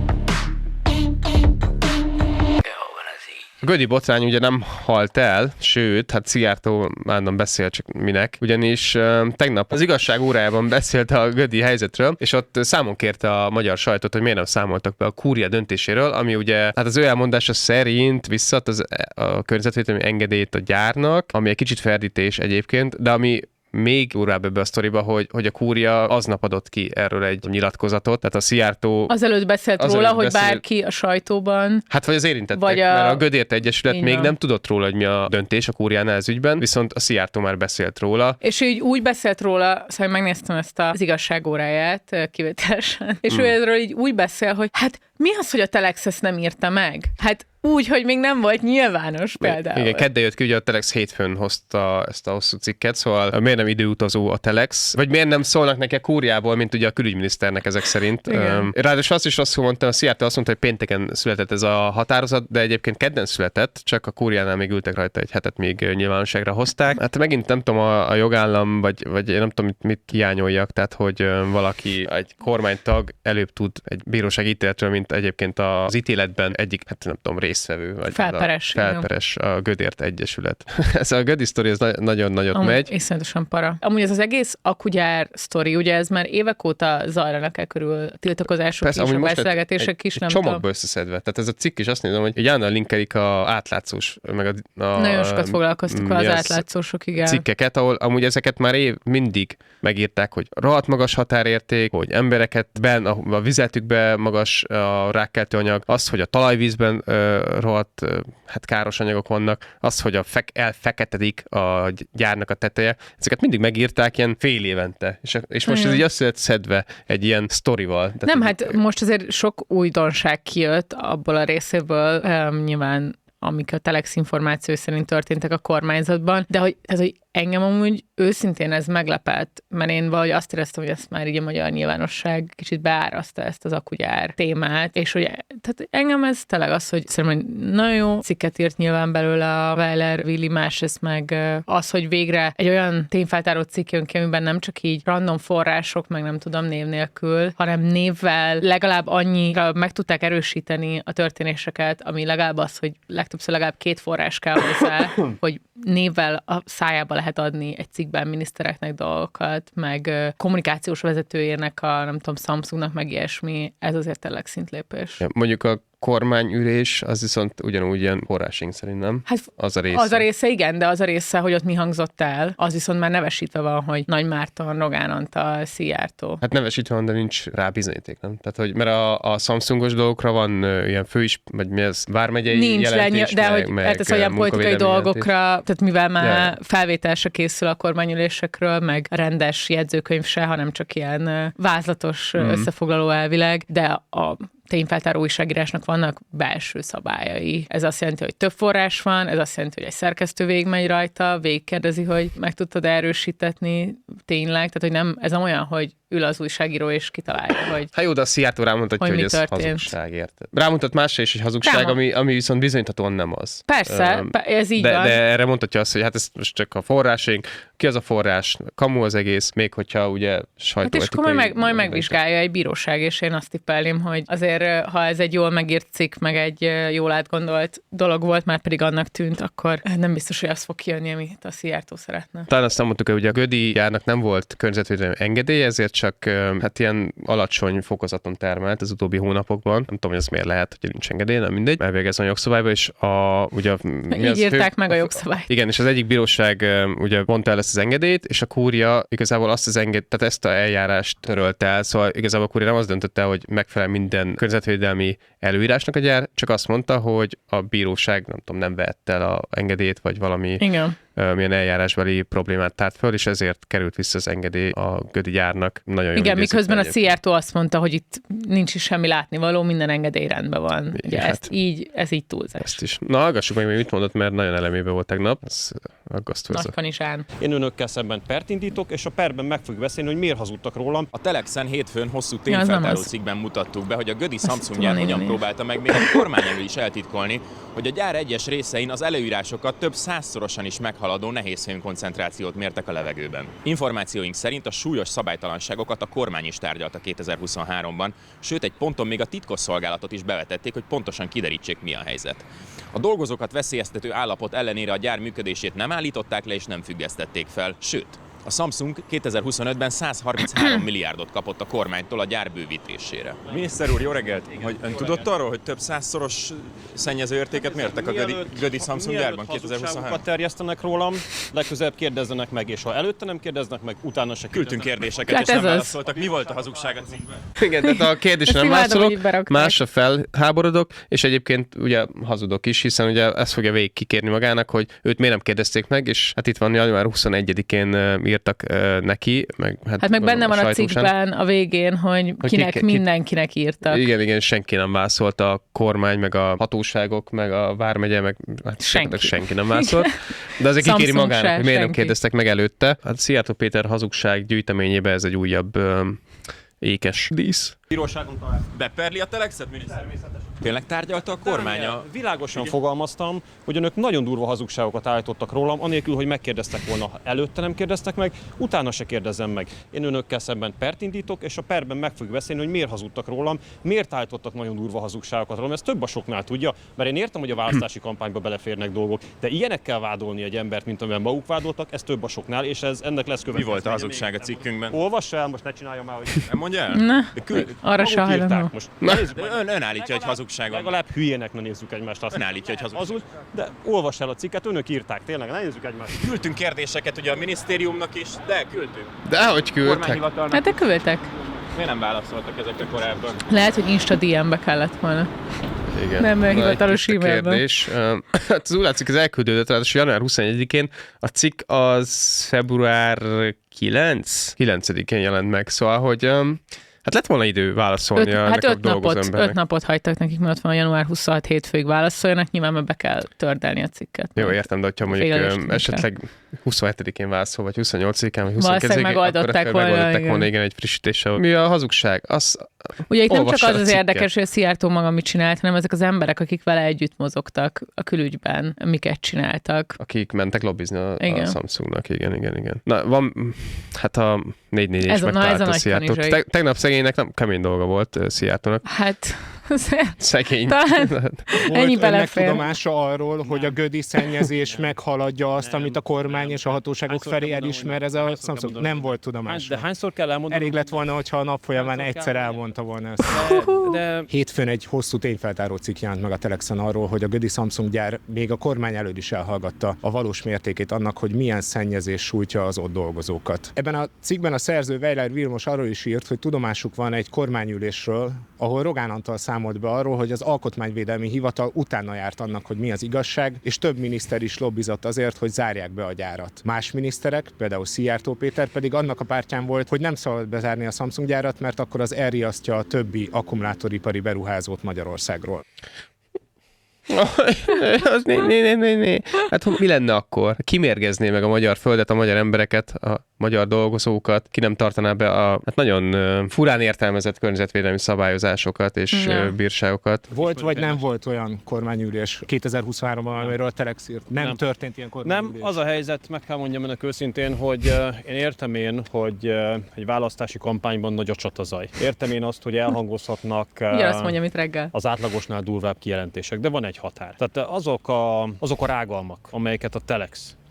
A Gödi botrány ugye nem halt el, sőt, hát Szijjártó már nem beszél, csak minek, ugyanis uh, tegnap az igazság órájában beszélt a Gödi helyzetről, és ott számon kérte a magyar sajtót, hogy miért nem számoltak be a kúria döntéséről, ami ugye, hát az ő elmondása szerint visszadt az, a környezetvédelmi engedélyt a gyárnak, ami egy kicsit ferdítés egyébként, de ami még durvább ebbe a sztoriba, hogy, hogy a kúria aznap adott ki erről egy nyilatkozatot, tehát a Szijjártó... Azelőtt beszélt Azelőtt róla, hogy beszélt- bárki a sajtóban... Hát vagy az érintettek, Vagy a- mert a Gödért Egyesület Így még van. nem tudott róla, hogy mi a döntés a kúriánál ez ügyben, viszont a Szijjártó már beszélt róla. És ő így úgy beszélt róla, szóval megnéztem ezt az igazság óráját ö, kivételesen, és Hmm. ő erről így úgy beszél, hogy hát mi az, hogy a Telex ezt nem írta meg? Hát úgy, hogy még nem volt nyilvános például. Igen, kedden jött ki, ugye a Telex hétfőn hozta ezt a hosszú cikket, szóval miért nem időutazó a Telex, vagy miért nem szólnak neki a kúriából, mint ugye a külügyminiszternek ezek szerint. Igen. Um, ráadásul azt is rosszul mondtam, a Szijjártó azt mondta, hogy pénteken született ez a határozat, de egyébként kedden született, csak a kúriánál még ültek rajta egy hetet, még nyilvánosságra hozták. Hát megint nem tudom, a, a jogállam, vagy, vagy én nem tudom, mit, mit hiányoljak, tehát hogy um, valaki, egy kormánytag előbb tud egy bíróság ítéletről, mint egyébként az ítéletben egyik, hát nem tudom, résztvevő. Vagy Felperes, A, felperes a Gödért Egyesület. ez a Gödi sztori, ez na- nagyon nagyot Amúgy megy. iszonyatosan para. Amúgy ez az egész akugyár sztori, ugye ez már évek óta zajlanak el körül a tiltakozások Persze, is, a amúgy most beszélgetések egy, is, egy nem csomagba tudom. összeszedve. Tehát ez a cikk is azt nézem, hogy egy állandóan linkelik a átlátszós, meg a, a Nagyon sokat foglalkoztuk mi az az átlátszósok, igen. cikkeket, ahol amúgy ezeket már év mindig megírták, hogy rohadt magas határérték, hogy embereket ben, a, a vizetükbe magas a rákkeltő anyag, az, hogy a talajvízben uh, rohadt uh, hát káros anyagok vannak, az, hogy a fek, elfeketedik a gyárnak a teteje, ezeket mindig megírták ilyen fél évente. És, és most Igen. ez így össze lett szedve egy ilyen sztorival. Tehát Nem, így- hát most azért sok újdonság kijött abból a részéből, um, nyilván amik a Telex információ szerint történtek a kormányzatban, de hogy, ez, hogy engem amúgy őszintén ez meglepett, mert én valahogy azt éreztem, hogy ezt már így a magyar nyilvánosság kicsit beáraszta ezt az akugyár témát, és hogy tehát engem ez tényleg az, hogy szerintem hogy nagyon jó cikket írt nyilván belőle a Weiler Willi, másrészt meg az, hogy végre egy olyan tényfeltáró cikk jön ki, amiben nem csak így random források, meg nem tudom név nélkül, hanem névvel legalább annyira meg tudták erősíteni a történéseket, ami legalább az, hogy legtöbbször legalább két forrás kell hozzá, hogy névvel a szájába lehet adni egy cikkben minisztereknek dolgokat, meg ö, kommunikációs vezetőjének a, nem tudom, Samsungnak, meg ilyesmi. Ez azért tényleg szintlépés. Ja, mondjuk a kormányülés, az viszont ugyanúgy ilyen forrásink szerint, nem? Hát Az a része. az a része igen, de az a része, hogy ott mi hangzott el, az viszont már nevesítve van, hogy Nagy Márton, Rogán Antal, Szijjártó. Hát nevesítve van, de nincs rá bizonyíték, nem? Tehát, hogy mert a, a Samsungos dolgokra van ö, ilyen főis, vagy mi ez, vármegyei Nincs, jelentés, de, de meg, hogy meg, hát ez olyan politikai munkavédelmi dolgokra, jelentés. tehát mivel már Ja, ja. felvételse készül a kormányülésekről, meg rendes jegyzőkönyv se, hanem csak ilyen ö, vázlatos Mhm. mm. összefoglaló elvileg, de a tényfeltáró újságírásnak vannak belső szabályai. Ez azt jelenti, hogy több forrás van, ez azt jelenti, hogy egy szerkesztő végigmegy rajta, végigkérdezi, hogy meg tudtad erősítetni tényleg, tehát hogy nem, ez nem olyan, hogy ül az újságíró és kitalálja, hogy Hát jó, de a Szijjártó rámutatja, Hogy hogy, mi ez történt. hazugság, érted? Rámutat másra is, hogy hazugság, Rámon- ami, ami viszont bizonyíthatóan nem az. persze, Öm, pe- ez így de, van. de erre mondhatja azt, hogy hát ez most csak a forrásaink, ki az a forrás, kamu az egész, még hogyha ugye Hát sajtóetikai... és akkor majd, meg, majd megvizsgálja egy bíróság, és én azt tippelném, hogy azért, ha ez egy jól megírt cikk, meg egy jól átgondolt dolog volt, már pedig annak tűnt, akkor nem biztos, hogy az fog kijönni, amit a Szijjártó szeretne. Talán azt nem mondtuk, hogy ugye a Gödi gyárnak nem volt környezetvédelmi engedélye, ezért csak ö, hát ilyen alacsony fokozaton termelt az utóbbi hónapokban. Nem tudom, hogy ez miért lehet, hogy nincs engedély, nem mindegy. Elvégezzen a jogszabályba, és a, ugye, mi Így az írták fő- meg a jogszabályt. Igen, és az egyik bíróság ö, ugye mondta el ezt az engedélyt, és a kúria igazából azt az enged, tehát ezt a eljárást törölt el, szóval igazából a kúria nem az döntött el, hogy megfelel minden környezetvédelmi előírásnak a gyár, csak azt mondta, hogy a bíróság, nem tudom, nem vett el a engedélyt, vagy valami Igen. milyen eljárásbeli problémát tárt föl, és ezért került vissza az engedély a Gödi gyárnak. Nagyon Igen, miközben a Szijjártó azt mondta, hogy itt nincs is semmi látnivaló, minden engedély rendben van. Ugye hát, ezt így, ez így túlzás. Ezt is. Na, hallgassuk meg, mit mondott, mert nagyon elemébe volt tegnap. Ez aggasztó. Nagykanizsán. Én önökkel szemben pert indítok, és a perben meg fogjuk beszélni, hogy miért hazudtak rólam. A Telexen hétfőn hosszú Ja, az nem tényfeltáró az. cikkben mutattuk be, hogy a Gödi Samsung tudom gyár én hogyan is. próbálta meg még a kormány elől is eltitkolni, hogy a gyár egyes részein az előírásokat több százszorosan is meghaladó nehézfém koncentrációt mértek a levegőben. Információink szerint a súlyos szabálytalanságokat a kormány is tárgyalta kétezer-huszonháromban, sőt egy ponton még a titkosszolgálatot is bevetették, hogy pontosan kiderítsék, mi a helyzet. A dolgozókat veszélyeztető állapot ellenére a gyár működését nem állították le és nem függesztették fel, sőt, a Samsung kétezer-huszonötben százharminchárom milliárdot kapott a kormánytól a gyár bővítésére. Miniszter úr, jó reggelt! Hogy ön tudott arról, hogy több százszoros szennyezőértéket mértek a Gödi, Gödi Samsung gyárban kétezer-huszonhárom? Terjesztenek rólam, legközelebb kérdezzenek meg, és ha előtte nem kérdeznek meg, utána se Küldtünk kérdéseket, Hát és ez nem az. válaszoltak. Mi volt a hazugság a cikkben? Igen, tehát a kérdésre Ezt nem imádom, hogy válaszolok, itt berakták. másra felháborodok, és egyébként ugye hazudok is, hiszen ugye ezt fogja végig kikérni magának, hogy őt miért nem kérdezték meg, és hát itt van január huszonegyedikén uh, írtak uh, neki, meg hát, Hát meg benne gondolom van a sajtósán. cikkben a végén, hogy Hogy kinek, ki- ki- mindenkinek írtak. Igen, igen, senki nem válaszolt, a kormány, meg a hatóságok, meg a vármegye, meg hát Senki. senki nem válaszolt. De azért kikéri Samsung magának, se, hogy miért nem senki. kérdeztek meg előtte. Hát Szijjártó Péter hazugság gyűjteményében ez egy újabb um, ékes dísz. bíróságon talál. Beperli a Telexet, miniszter? Tényleg tárgyalta a kormánya? Világosan fogalmaztam, hogy önök nagyon durva hazugságokat állítottak rólam, anélkül, hogy megkérdeztek volna. Ha előtte nem kérdeztek meg, utána se kérdezem meg. Én önökkel szemben pert indítok, és a perben meg fogjuk beszélni, hogy miért hazudtak rólam, miért állítottak nagyon durva hazugságokat rólam. Ez több a soknál tudja, mert én értem, hogy a választási kampányba beleférnek dolgok, de ilyenekkel vádolni egy embert, mint amiben maguk vádoltak, ez több a soknál, és ez ennek lesz Mi következménye. volt a hazugság a cikkünkben? Olvassa el, most ne csinálja már, hogy Nem mondja el? Na, De küld, arra se maguk hajlandó. írták most. Nézzük de meg. ön, ön állítja, hogy hazugság van. Legalább hülyének ne nézzük egymást. Azt Ön állítja, hogy hazugság. hazud, de olvass el a cikket, önök írták, tényleg, ne nézzük egymást. Küldtünk kérdéseket ugye a minisztériumnak is, de küldtünk. De hogy küldtek? Kormányhivatalnak. Hát de küldtek. Miért nem válaszoltak ezekre korábban? Lehet, hogy Insta dé em-be kellett volna. Igen. Nem, Na, egy hivatalos tiszta e-mailben. kérdés. Um, Hát az úgy látszik, az elküldődött, ráadásul január huszonegyedikén, a cikk az február kilencedikén kilencedikén jelent meg, szóval, hogy um, hát lett volna idő válaszolni Öt, a hát a öt dolgozó napot, embernek. öt napot hagytak nekik, mert ott van a január huszonhat hétfőig válaszoljanak, nyilván meg be kell tördelni a cikket. Jó, értem, de hogyha mondjuk Félelős um, tűnik esetleg huszonhetedikén válaszol, vagy huszonnyolcadikán, vagy Valószínűleg huszonkilencedikén, megoldották akkor volna, megoldották igen. volna, igen, egy frissítéssel. Mi a hazugság? Az, Ugye itt nem olvass csak el az a az cikket. érdekes, hogy a Szijjártó maga mit csinált, hanem ezek az emberek, akik vele együtt mozogtak a külügyben, miket csináltak. akik mentek lobbizni a, a Igen. Samsungnak, igen, igen, igen. Na, van, hát a négy négy Ez is a- na, ez a megtalálta nagy Szijjártót. kanizsai. Te, tegnap szegénynek nem kemény dolga volt uh, Szijjártónak. Hát, Szegény. talán Volt ennyi önnek belefér. tudomása arról, hogy a gödi szennyezés meghaladja azt, amit a kormány és a hatóságok Hányszor felé kell mondanom, elismer, hogy- ez a hányszor kell Samsung mondanom? nem volt Hány, tudomása. de hányszor kell elmondanom? Elég lett volna, hogyha a nap folyamán Hányszor egyszer kell- elmondta volna ezt. De, de Hétfőn egy hosszú tényfeltáró cikk jelent meg a Telexen arról, hogy a gödi Samsung gyár még a kormány előtt is elhallgatta a valós mértékét annak, hogy milyen szennyezés sújtja az ott dolgozókat. Ebben a cikkben a szerző Weiler Vilmos arról is írt, hogy tudomásuk van egy kormányülésről, ahol Rogán Antal számolt be arról, hogy az Alkotmányvédelmi Hivatal utána járt annak, hogy mi az igazság, és több miniszter is lobbizott azért, hogy zárják be a gyárat. Más miniszterek, például Szijjártó Péter pedig annak a pártján volt, hogy nem szabad bezárni a Samsung gyárat, mert akkor az elriasztja a többi akkumulátoripari beruházót Magyarországról. Az né, né, né, né, né. Hát mi lenne akkor? Ki mérgezné meg a magyar földet, a magyar embereket, a magyar dolgozókat, ki nem tartaná be a hát nagyon uh, furán értelmezett környezetvédelmi szabályozásokat és Ja. uh, bírságokat. Volt vagy nem volt olyan kormányülés kétezer-huszonháromban, amiről a Telex írt? Nem, Nem. történt ilyen kormányülés? nem, az a helyzet, meg kell mondjam önök őszintén, hogy uh, én értem én, hogy uh, egy választási kampányban nagy a csatazaj. Értem én azt, hogy elhangozhatnak uh, Ugyanazt mondja, mint reggel. az átlagosnál durvább kijelentések, de van egy határ. Tehát azok a, azok a rágalmak, amelyeket a Telex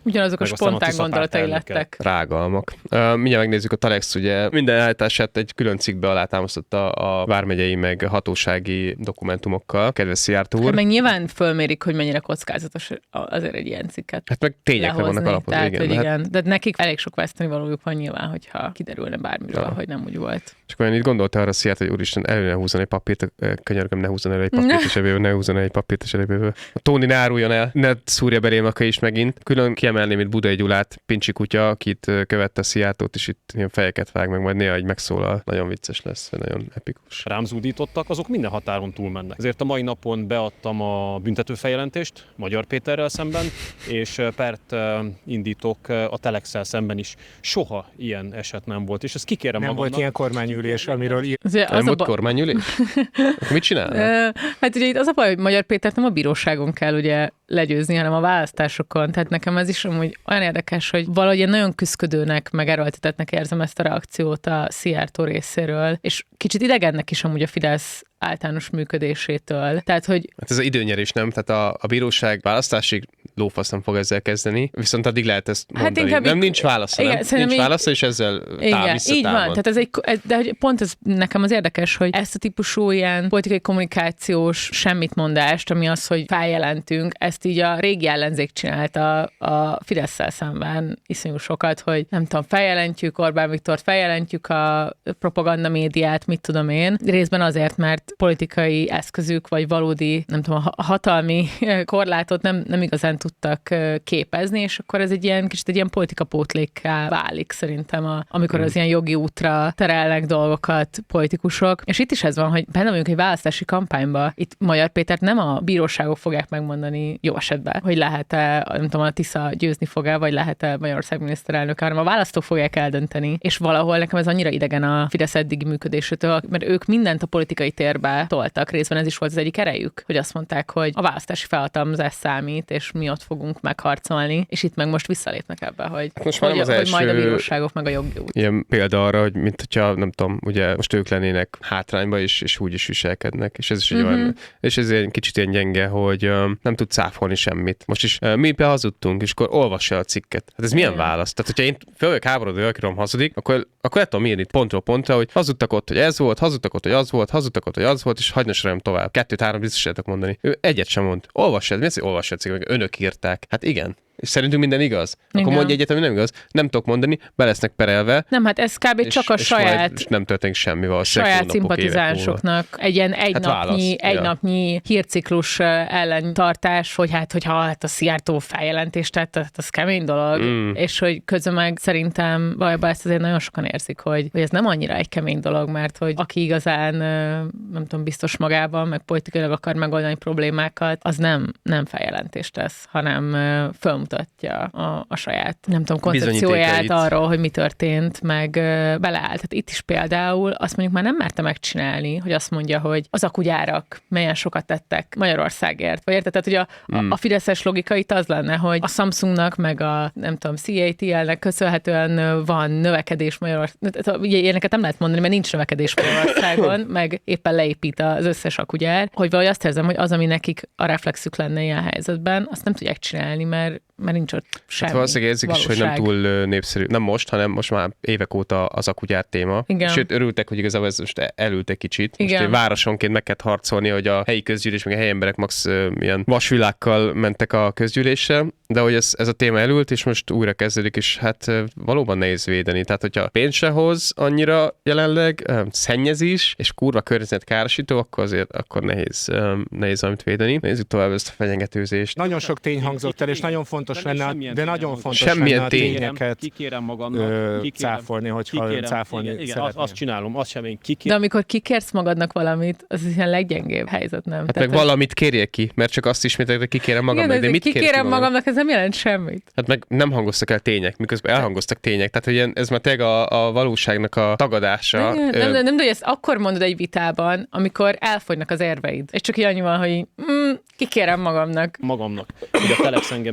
Ugyanazok a meg aztán a spontán Tisza párt gondolatai elnöke. lettek. Rágalmak. Uh, mindjárt megnézzük a Telex, ugye minden állítását egy külön cikkbe alátámasztotta a vármegyei meg hatósági dokumentumokkal. Kedves Szijjártó úr. Hát meg nyilván fölmérik, hogy mennyire kockázatos azért egy ilyen cikket Hát meg tényekre lehozni. vannak alapozva, Tehát, igen. hogy Hát, igen. De nekik elég sok vesztenivalójuk van nyilván, hogyha kiderülne bármiről, Ja. hogy nem úgy volt. és akkor én itt gondolta arra Szijjártó, hogy úristen, elő ne húzzon egy papírt, könyörgöm, ne húzzon elő egy papírt, és ebből ne húzzon elő egy papírt, és ebből. A Tóni ne áruljon el, ne szúrja belém a is megint. Külön kiemelném itt Budai Gyulát, Pincsi kutya, akit követte Szijjártót, és itt ilyen fejeket vág meg, majd néha egy megszólal. Nagyon vicces lesz, nagyon epikus. Rám zúdítottak, azok minden határon túlmennek. Ezért a mai napon beadtam a büntetőfeljelentést Magyar Péterrel szemben, és pert indítok a Telexsel szemben is. Soha ilyen eset nem volt, és ezt kikérem Nem magamnak. volt ilyen kormányülés, amiről ír... Azért Nem az a volt ba- kormányülés? Akkor mit csinál? Ö, Hát ugye itt az a baj, hogy Magyar Pétert nem a bíróságon kell ugye legyőzni, hanem a választásokon. Tehát nekem ez is amúgy olyan érdekes, hogy valahogy én nagyon küszködőnek, meg erőltetetnek érzem ezt a reakciót a Szijjártó részéről, és kicsit idegennek is amúgy a Fidesz általános működésétől. Tehát, hogy Hát ez az időnyerés, nem? Tehát a, a bíróság választásig lófasz nem fog ezzel kezdeni, viszont addig lehet ezt Hát mondani. inkább nem, így- nincs válasza, igen, nem? szerintem Nincs így- válasza, és ezzel táv igen, így van. visszatámad. Tehát ez egy, ez, de hogy pont ez nekem az érdekes, hogy ezt a típusú ilyen politikai kommunikációs semmitmondást, ami az, hogy feljelentünk, ezt így a régi ellenzék csinálta a Fidesz-szel szemben iszonyú sokat, hogy nem tudom, feljelentjük Orbán Viktort, feljelentjük a propaganda médiát, mit tudom én. Részben azért, mert politikai eszközük, vagy valódi, nem tudom, a hatalmi korlátot nem, nem igazán tudtak képezni, és akkor ez egy ilyen kicsit egy ilyen politikapótlékká válik szerintem, a, amikor Mm. az ilyen jogi útra terelnek dolgokat politikusok. És itt is ez van, hogy benne vagyunk egy választási kampányban. Itt Magyar Pétert nem a bíróságok fogják megmondani jó esetben, hogy lehet-e, nem tudom, a Tisza győzni fog-e, vagy lehet-e Magyarország miniszterelnöke, hanem a választók fogják eldönteni. És valahol nekem ez annyira idegen a Fidesz eddigi működésétől, mert ők mindent a politikai térbe toltak. Részben ez is volt az egyik erejük, hogy azt mondták, hogy a választási felhatalmazás számít, és mi ott fogunk megharcolni, és itt meg most visszalépnek ebbe, hogy, Most már hogy, nem az hogy majd a első- bíróságok meg a jogi út. Ilyen példa arra, hogy mint hogyha, nem tudom, ugye most ők lennének hátrányba, és, és úgy is viselkednek. És ez is egy Mhm. olyan, és ez egy kicsit ilyen gyenge, hogy um, nem tud cáfolni semmit. Most is uh, mi behazudtunk, és akkor olvassa a cikket. Hát ez milyen Igen. válasz? Tehát, hogyha én fel vagyok háborodva, akiről hazudik, akkor, akkor el tudom írni pontról pontra, hogy hazudtak ott, hogy ez volt, hazudtak ott, hogy az volt, hazudtak ott, hogy az volt, és hagyna sorolom tovább. Kettőt-három biztos tudok mondani. Ő egyet sem mond. Olvassad, mi az, hogy olvassad cikket, önök írták. Hát igen. És szerintünk minden igaz? Akkor Igen. mondja egyet, ami nem igaz. Nem tudok mondani, be lesznek perelve, Nem, hát ez kb. és, csak a és majd saját nem történik semmi valószínűleg saját hónapok, évek múlva. szimpatizánsoknak egy ilyen egynapnyi, válasz, ja. egynapnyi hírciklus eh, ellentartás, hogy hát, hogyha hát a Szijjártó feljelentést tett, tehát az kemény dolog, Mm. és hogy közben meg szerintem valójában ezt azért nagyon sokan érzik, hogy, hogy ez nem annyira egy kemény dolog, mert hogy aki igazán, eh, nem tudom, biztos magában, meg politikailag akar megoldani problémákat, az nem, nem feljelentést tesz, hanem eh, fölmutatja a, a saját, nem tudom, koncepcióját Bizonyítékait. arról, hogy mi történt, meg ö, beleállt. Tehát itt is például azt mondjuk már nem merte megcsinálni, hogy azt mondja, hogy az akugyárak melyen sokat tettek Magyarországért. Vagy érted? Tehát, hogy a, Mm. a, a fideszes logika itt az lenne, hogy a Samsungnak, meg a nem tudom, cé á té el-nek köszönhetően ö, van növekedés Magyarországon. Ugye ilyeneket nem lehet mondani, mert nincs növekedés Magyarországon, meg éppen leépít az összes akugyár, hogy valahogy azt érzem, hogy az, ami nekik a reflexük lenne ilyen helyzetben, azt nem tudják csinálni, mert, mert nincs ott semmi. Hát valószínűleg érzik is, hogy nem valóság. túl ö, népszerű. Nem most, hanem most már évek óta az akugyár téma. Igen. Sőt, örültek, hogy igazából ez most elült egy kicsit. Most Igen. egy városonként meg kellett harcolni, hogy a helyi közgyűlés, meg a helyi emberek max ö, ilyen vasvilággal mentek a közgyűlésre, de hogy ez, ez a téma elült, és most újra kezdődik, és hát ö, valóban nehéz védeni. Tehát, hogyha pénz se hoz annyira jelenleg, ö, szennyezés, és kurva környezetkárosító, akkor azért akkor nehéz, ö, nehéz valamit védeni. Nézzük tovább ezt a fenyegetőzést. Nagyon sok tény hangzott el, és nagyon fontos lenne, Semmilyen de tény nagyon nem fontos Semmilyen lenne a tény. tényeket Kikérem magamnak, ö, kikérem, cáfolni, hogyha kikérem, cáfolni igen, igen, azt, szeretném. azt csinálom, azt sem én De kikérem. amikor kikérsz magadnak valamit, az ilyen leggyengébb helyzet, nem? Hát meg hogy- valamit kérjél ki, mert csak azt ismételik, hogy kikérem magam Igen, meg, de ez mit egy kérek ki kikérem magam? magamnak, ez nem jelent semmit. Hát meg nem hangoztak el tények, miközben elhangoztak tények. Tehát, hogy ilyen, ez már tényleg a, a valóságnak a tagadása. Nem, Ö, nem, nem, nem, de hogy ezt akkor mondod egy vitában, amikor elfogynak az érveid. És csak így annyi van, hogy mm, kikérem magamnak. Magamnak, hogy a Telex engem ilyennel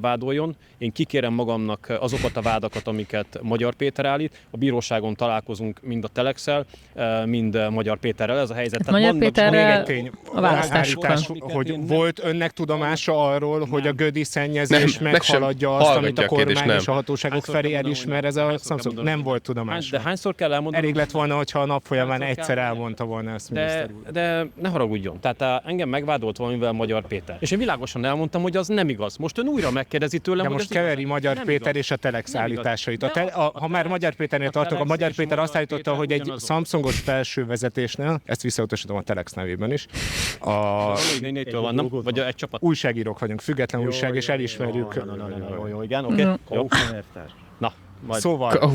vádoljon, én kikérem magamnak azokat a vádakat, amiket Magyar Péter állít. A bíróságon találkozunk mind a Telexel, mind Magyar Péterrel. Ez a helyzet. Hát Magyar Péterrel a választásokon. Hogy volt önnek tudomása arról, nem. hogy a gödi szennyezés nem, meghaladja azt, amit a kormány kérdés, és a hatóságok felé elismer, ez a Samsung nem volt tudomása. De hányszor kell elmondanom? Elég lett volna, hogyha a nap folyamán egyszer elmondta volna ezt, miniszter úr. De ne haragudjon. Tehát engem megvádolt valamivel Magyar Péter. És én világosan elmondtam, hogy az nem igaz. Most ön újra megkérdezi tőlem, de hogy most keveri igaz. Magyar nem Péter igaz. És a Telex állításait. A te, a, ha már Magyar Péternél tartok, a Magyar Péter azt állította, hogy egy Samsungos felső vezetésnél, ezt visszautasítom a Telex nevében is, a vagy egy csapat. Újságírók vagyunk, független jó, újság, jó, és elismerjük. Jó, jó, jó, jó, jó, igen, oké. Jó. Na, majd. Szóval.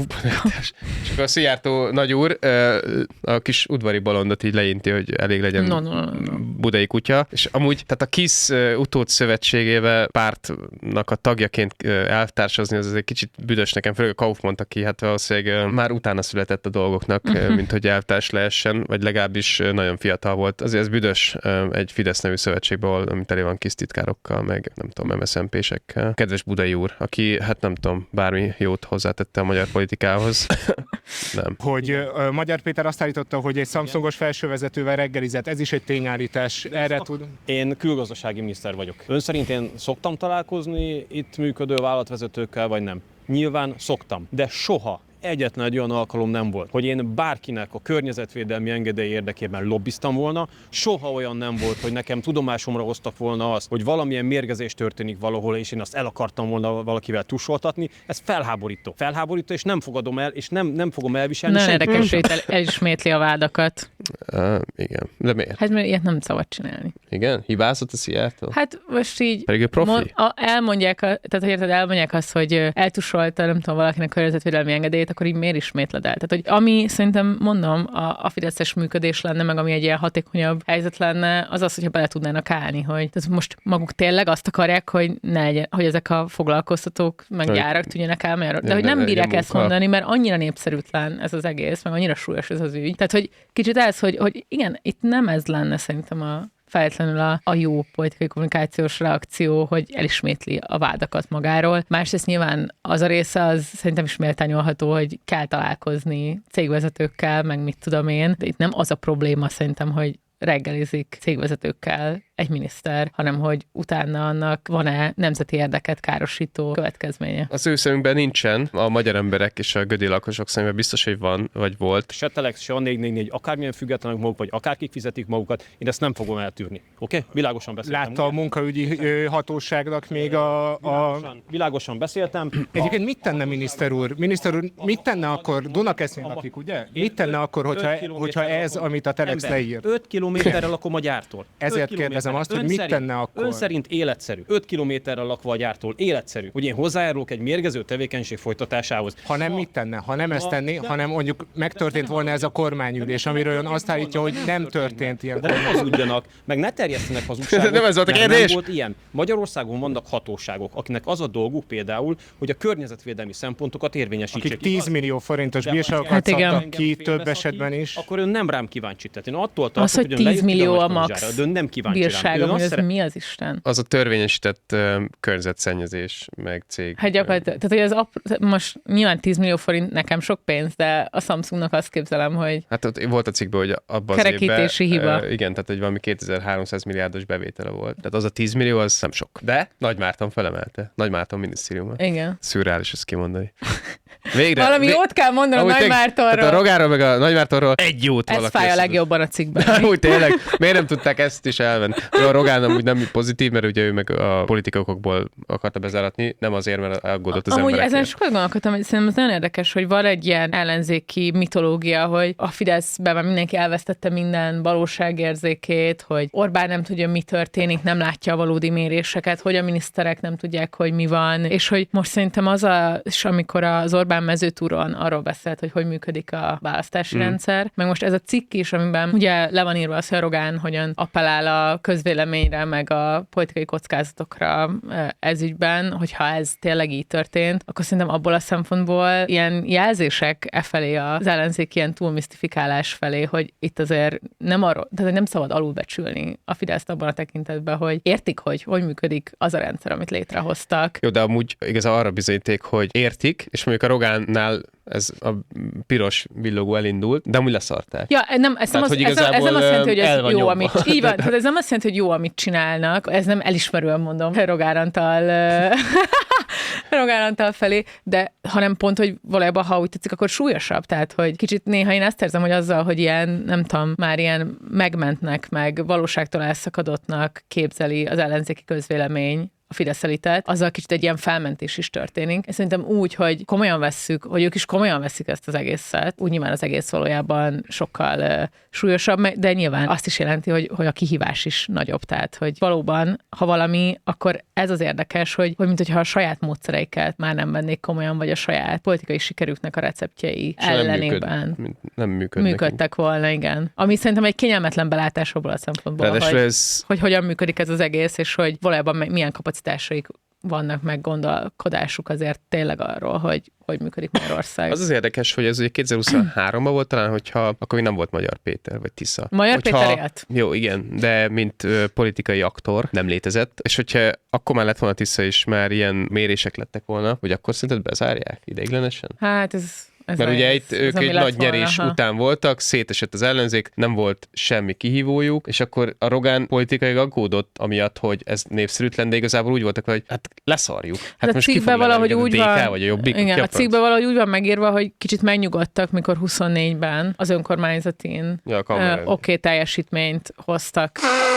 És akkor a Szijjártó nagyúr a kis udvari bolondot így leinti, hogy elég legyen no, no, no, no. budai kutya. És amúgy, tehát a KISZ utód szövetségével pártnak a tagjaként elvtársazni, az egy kicsit büdös nekem, főleg a Kaufmann, aki hát valószínűleg már utána született a dolgoknak, uh-huh. mint hogy elvtárs lehessen, vagy legalábbis nagyon fiatal volt. Azért ez büdös egy Fidesz nevű szövetségben, amit tele van KISZ titkárokkal, meg nem tudom, em es zé en pésekkel. Kedves budai úr, aki hát nem tudom, bármi jót hozzátette a magyar politikához. Nem. Hogy uh, Magyar Péter azt állította, hogy egy Samsungos felsővezetővel reggelizett. Ez is egy tényállítás. Erre tud... Én külgazdasági miniszter vagyok. Ön szerint én szoktam találkozni itt működő vállalatvezetőkkel, vagy nem? Nyilván szoktam, de soha egyetlen egy olyan alkalom nem volt, hogy én bárkinek a környezetvédelmi engedély érdekében lobbiztam volna, soha olyan nem volt, hogy nekem tudomásomra hoztak volna azt, hogy valamilyen mérgezés történik valahol, és én azt el akartam volna valakivel tusoltatni. Ez felháborító. Felháborító, és nem fogadom el, és nem, nem fogom elviselni. Nagyon érdekes, hogy el, elismétli a vádakat. Uh, igen. De miért? Hát mert ilyet nem szabad csinálni. Igen? Hibázott a Szijjártó? Hát most így... Pedig ő profi? Mond, a, elmondják, a, tehát hogy érted, elmondják azt, hogy eltusolta, nem tudom, valakinek környezetvédelmi engedélyt, akkor így miért ismétled el? Tehát, hogy ami szerintem mondom, a, a fideszes működés lenne, meg ami egy ilyen hatékonyabb helyzet lenne, az az, hogyha bele tudnának állni, hogy tehát most maguk tényleg azt akarják, hogy ne legyen, hogy ezek a foglalkoztatók, meg hogy gyárak tűnjenek el, mert, de hogy nem bírják ezt mondani, mert annyira népszerűtlen ez az egész, meg annyira súlyos ez az ügy. Tehát, hogy kicsit ez, hogy, hogy igen, itt nem ez lenne szerintem a feltétlenül a, a jó politikai kommunikációs reakció, hogy elismétli a vádakat magáról. Másrészt nyilván az a része, az szerintem is méltányolható, hogy kell találkozni cégvezetőkkel, meg mit tudom én, de itt nem az a probléma szerintem, hogy reggelizik cégvezetőkkel egy miniszter, hanem hogy utána annak van-e nemzeti érdeket károsító következménye. Az ő szemünkben nincsen, a magyar emberek és a gödi lakosok szemében biztos, hogy van, vagy volt. Se Telex, se a négy négy négy, akármilyen függetlenek maguk, vagy akárkik fizetik magukat, én ezt nem fogom eltűrni. Oké? Okay? Világosan beszéltem. Látta ugye? A munkaügyi hatóságnak még a... a... Világosan, világosan beszéltem. Egyébként mit tenne miniszter úr? Miniszter úr, mit tenne akkor, Dunakeszin lakik, ugye? Mit tenne akkor, hogyha, hogyha ez, amit a Telex leírt? öt kilométerre lakom a gyártól. Ezért kérdezem azt, hogy mit szerint, tenne akkor? Ön szerint életszerű. öt kilométerre lakva a gyártól életszerű, hogy én hozzájárulok egy mérgező tevékenység folytatásához. Ha nem mit tenne? Ha nem ezt tenné, hanem mondjuk megtörtént volna ez a kormányülés, amiről ön azt állítja, hogy nem történt ilyen. De nem hazudjanak, meg ne terjesztenek hazugságot. Nem ez volt a kérdés. Nem volt ilyen. Magyarországon vannak hatóságok, akinek az a dolguk például, hogy a környezetvédelmi szempontokat érvényesítsék. Akik tíz millió forintos bírságokat szabtak ki több esetben is. Akkor ön nem rám kíváncsi. Tehát én attól tartok, az, hogy tíz millió a max de ön nem kíváncsi bírsága, rám. hogy ez mi az Isten? Az a törvényesített uh, környezetszennyezés, meg cég. Hát gyakorlatilag, tehát hogy az ap- most nyilván tíz millió forint nekem sok pénz, de a Samsungnak azt képzelem, hogy hát ott volt a cikkben, hogy abban az évben... hiba. Uh, igen, tehát hogy valami kétezer-háromszáz milliárdos bevétele volt. Tehát az a tíz millió, az nem sok. De Nagy Márton felemelte. Nagy Márton minisztériuma. Igen. Szürreális ezt kimondani. Végre. Valami vég... jót kell mondanom Nagy Mártonról. A Rogáról meg a Nagy Mártonról egy jót ez valaki. Ez fáj a legjobban a cikkben. Úgy tényleg. Miért nem tudták ezt is elvenni? A Rogán amúgy nem pozitív, mert ugye ő meg a politikokból akarta bezáratni, nem azért, mert aggódott az amúgy emberekért. Ezen sokat gondolkodtam, hogy szerintem ez nagyon érdekes, hogy van egy ilyen ellenzéki mitológia, hogy a Fideszben már mindenki elvesztette minden valóságérzékét, hogy Orbán nem tudja, mi történik, nem látja a valódi méréseket, hogy a miniszterek nem tudják, hogy mi van, és hogy most szerintem az a, és amikor az Orbán Orbán mezőtúron arról beszélt, hogy hogy működik a választási Mm. rendszer, meg most ez a cikk is, amiben ugye le van írva az, hogy a Rogán hogyan appellál a közvéleményre, meg a politikai kockázatokra ez ügyben, hogyha ez tényleg így történt, akkor szerintem abból a szempontból ilyen jelzések e felé az ellenzék ilyen túlmisztifikálás felé, hogy itt azért nem arról, tehát nem szabad alulbecsülni a Fideszt abban a tekintetben, hogy értik, hogy hogy működik az a rendszer, amit létrehoztak. Jó, de amúgy igazán arra bizonyíték, hogy értik, és mondjuk a Rogánnál ez a piros villogó elindult, de amúgy leszarták. Ja, nem, ez, nem, az, ez, ez nem azt jelenti, hogy ez jó, nyomva. amit, így van, tehát ez nem azt jelenti, hogy jó, amit csinálnak, ez nem elismerően mondom Rogán Antal Rogán Antal felé, de hanem pont, hogy valójában, ha úgy tetszik, akkor súlyosabb. Tehát, hogy kicsit néha én ezt érzem, hogy azzal, hogy ilyen, nem tudom, már ilyen megmentnek, meg valóságtól elszakadottnak képzeli az ellenzéki közvélemény a Fidesz elitet, azzal kicsit egy ilyen felmentés is történik. És szerintem úgy, hogy komolyan vesszük, hogy ők is komolyan veszik ezt az egészet, úgy nyilván az egész valójában sokkal uh, súlyosabb, de nyilván azt is jelenti, hogy, hogy a kihívás is nagyobb. Tehát, hogy valóban, ha valami, akkor ez az érdekes, hogy, hogy mint hogyha a saját módszereiket már nem vennék komolyan, vagy a saját politikai sikerüknek a receptjei És nem ellenében működ, nem működnek. működtek volna, igen. Ami szerintem egy kényelmetlen belátás abból a szempontból, hogy, ez... hogy hogyan működik ez az egész, és hogy valójában milyen kapacitásaik vannak, meg gondolkodásuk azért tényleg arról, hogy hogy működik Magyarország. Az az érdekes, hogy ez ugye kétezer-huszonháromban volt talán, hogyha akkor még nem volt Magyar Péter, vagy Tisza. Magyar hogyha, Péter élt? Jó, igen, de mint ö, politikai aktor nem létezett, és hogyha akkor már lett volna Tisza is, már ilyen mérések lettek volna, hogy akkor szerinted bezárják ideiglenesen? Hát ez... Ez Mert az, ugye itt ez, ők ez, egy nagy volna, nyerés ha. után voltak, szétesett az ellenzék, nem volt semmi kihívójuk, és akkor a Rogán politikai aggódott amiatt, hogy ez népszerűtlen, de igazából úgy voltak, hogy hát leszarjuk. Hát, hát most a ki cikkben fog valahogy lenni, úgy a dé ká van, vagy a Jobbik? igen, a a cikkben valahogy úgy van megírva, hogy kicsit megnyugodtak, mikor huszonnégyben az önkormányzatin ja, oké okay, teljesítményt hoztak.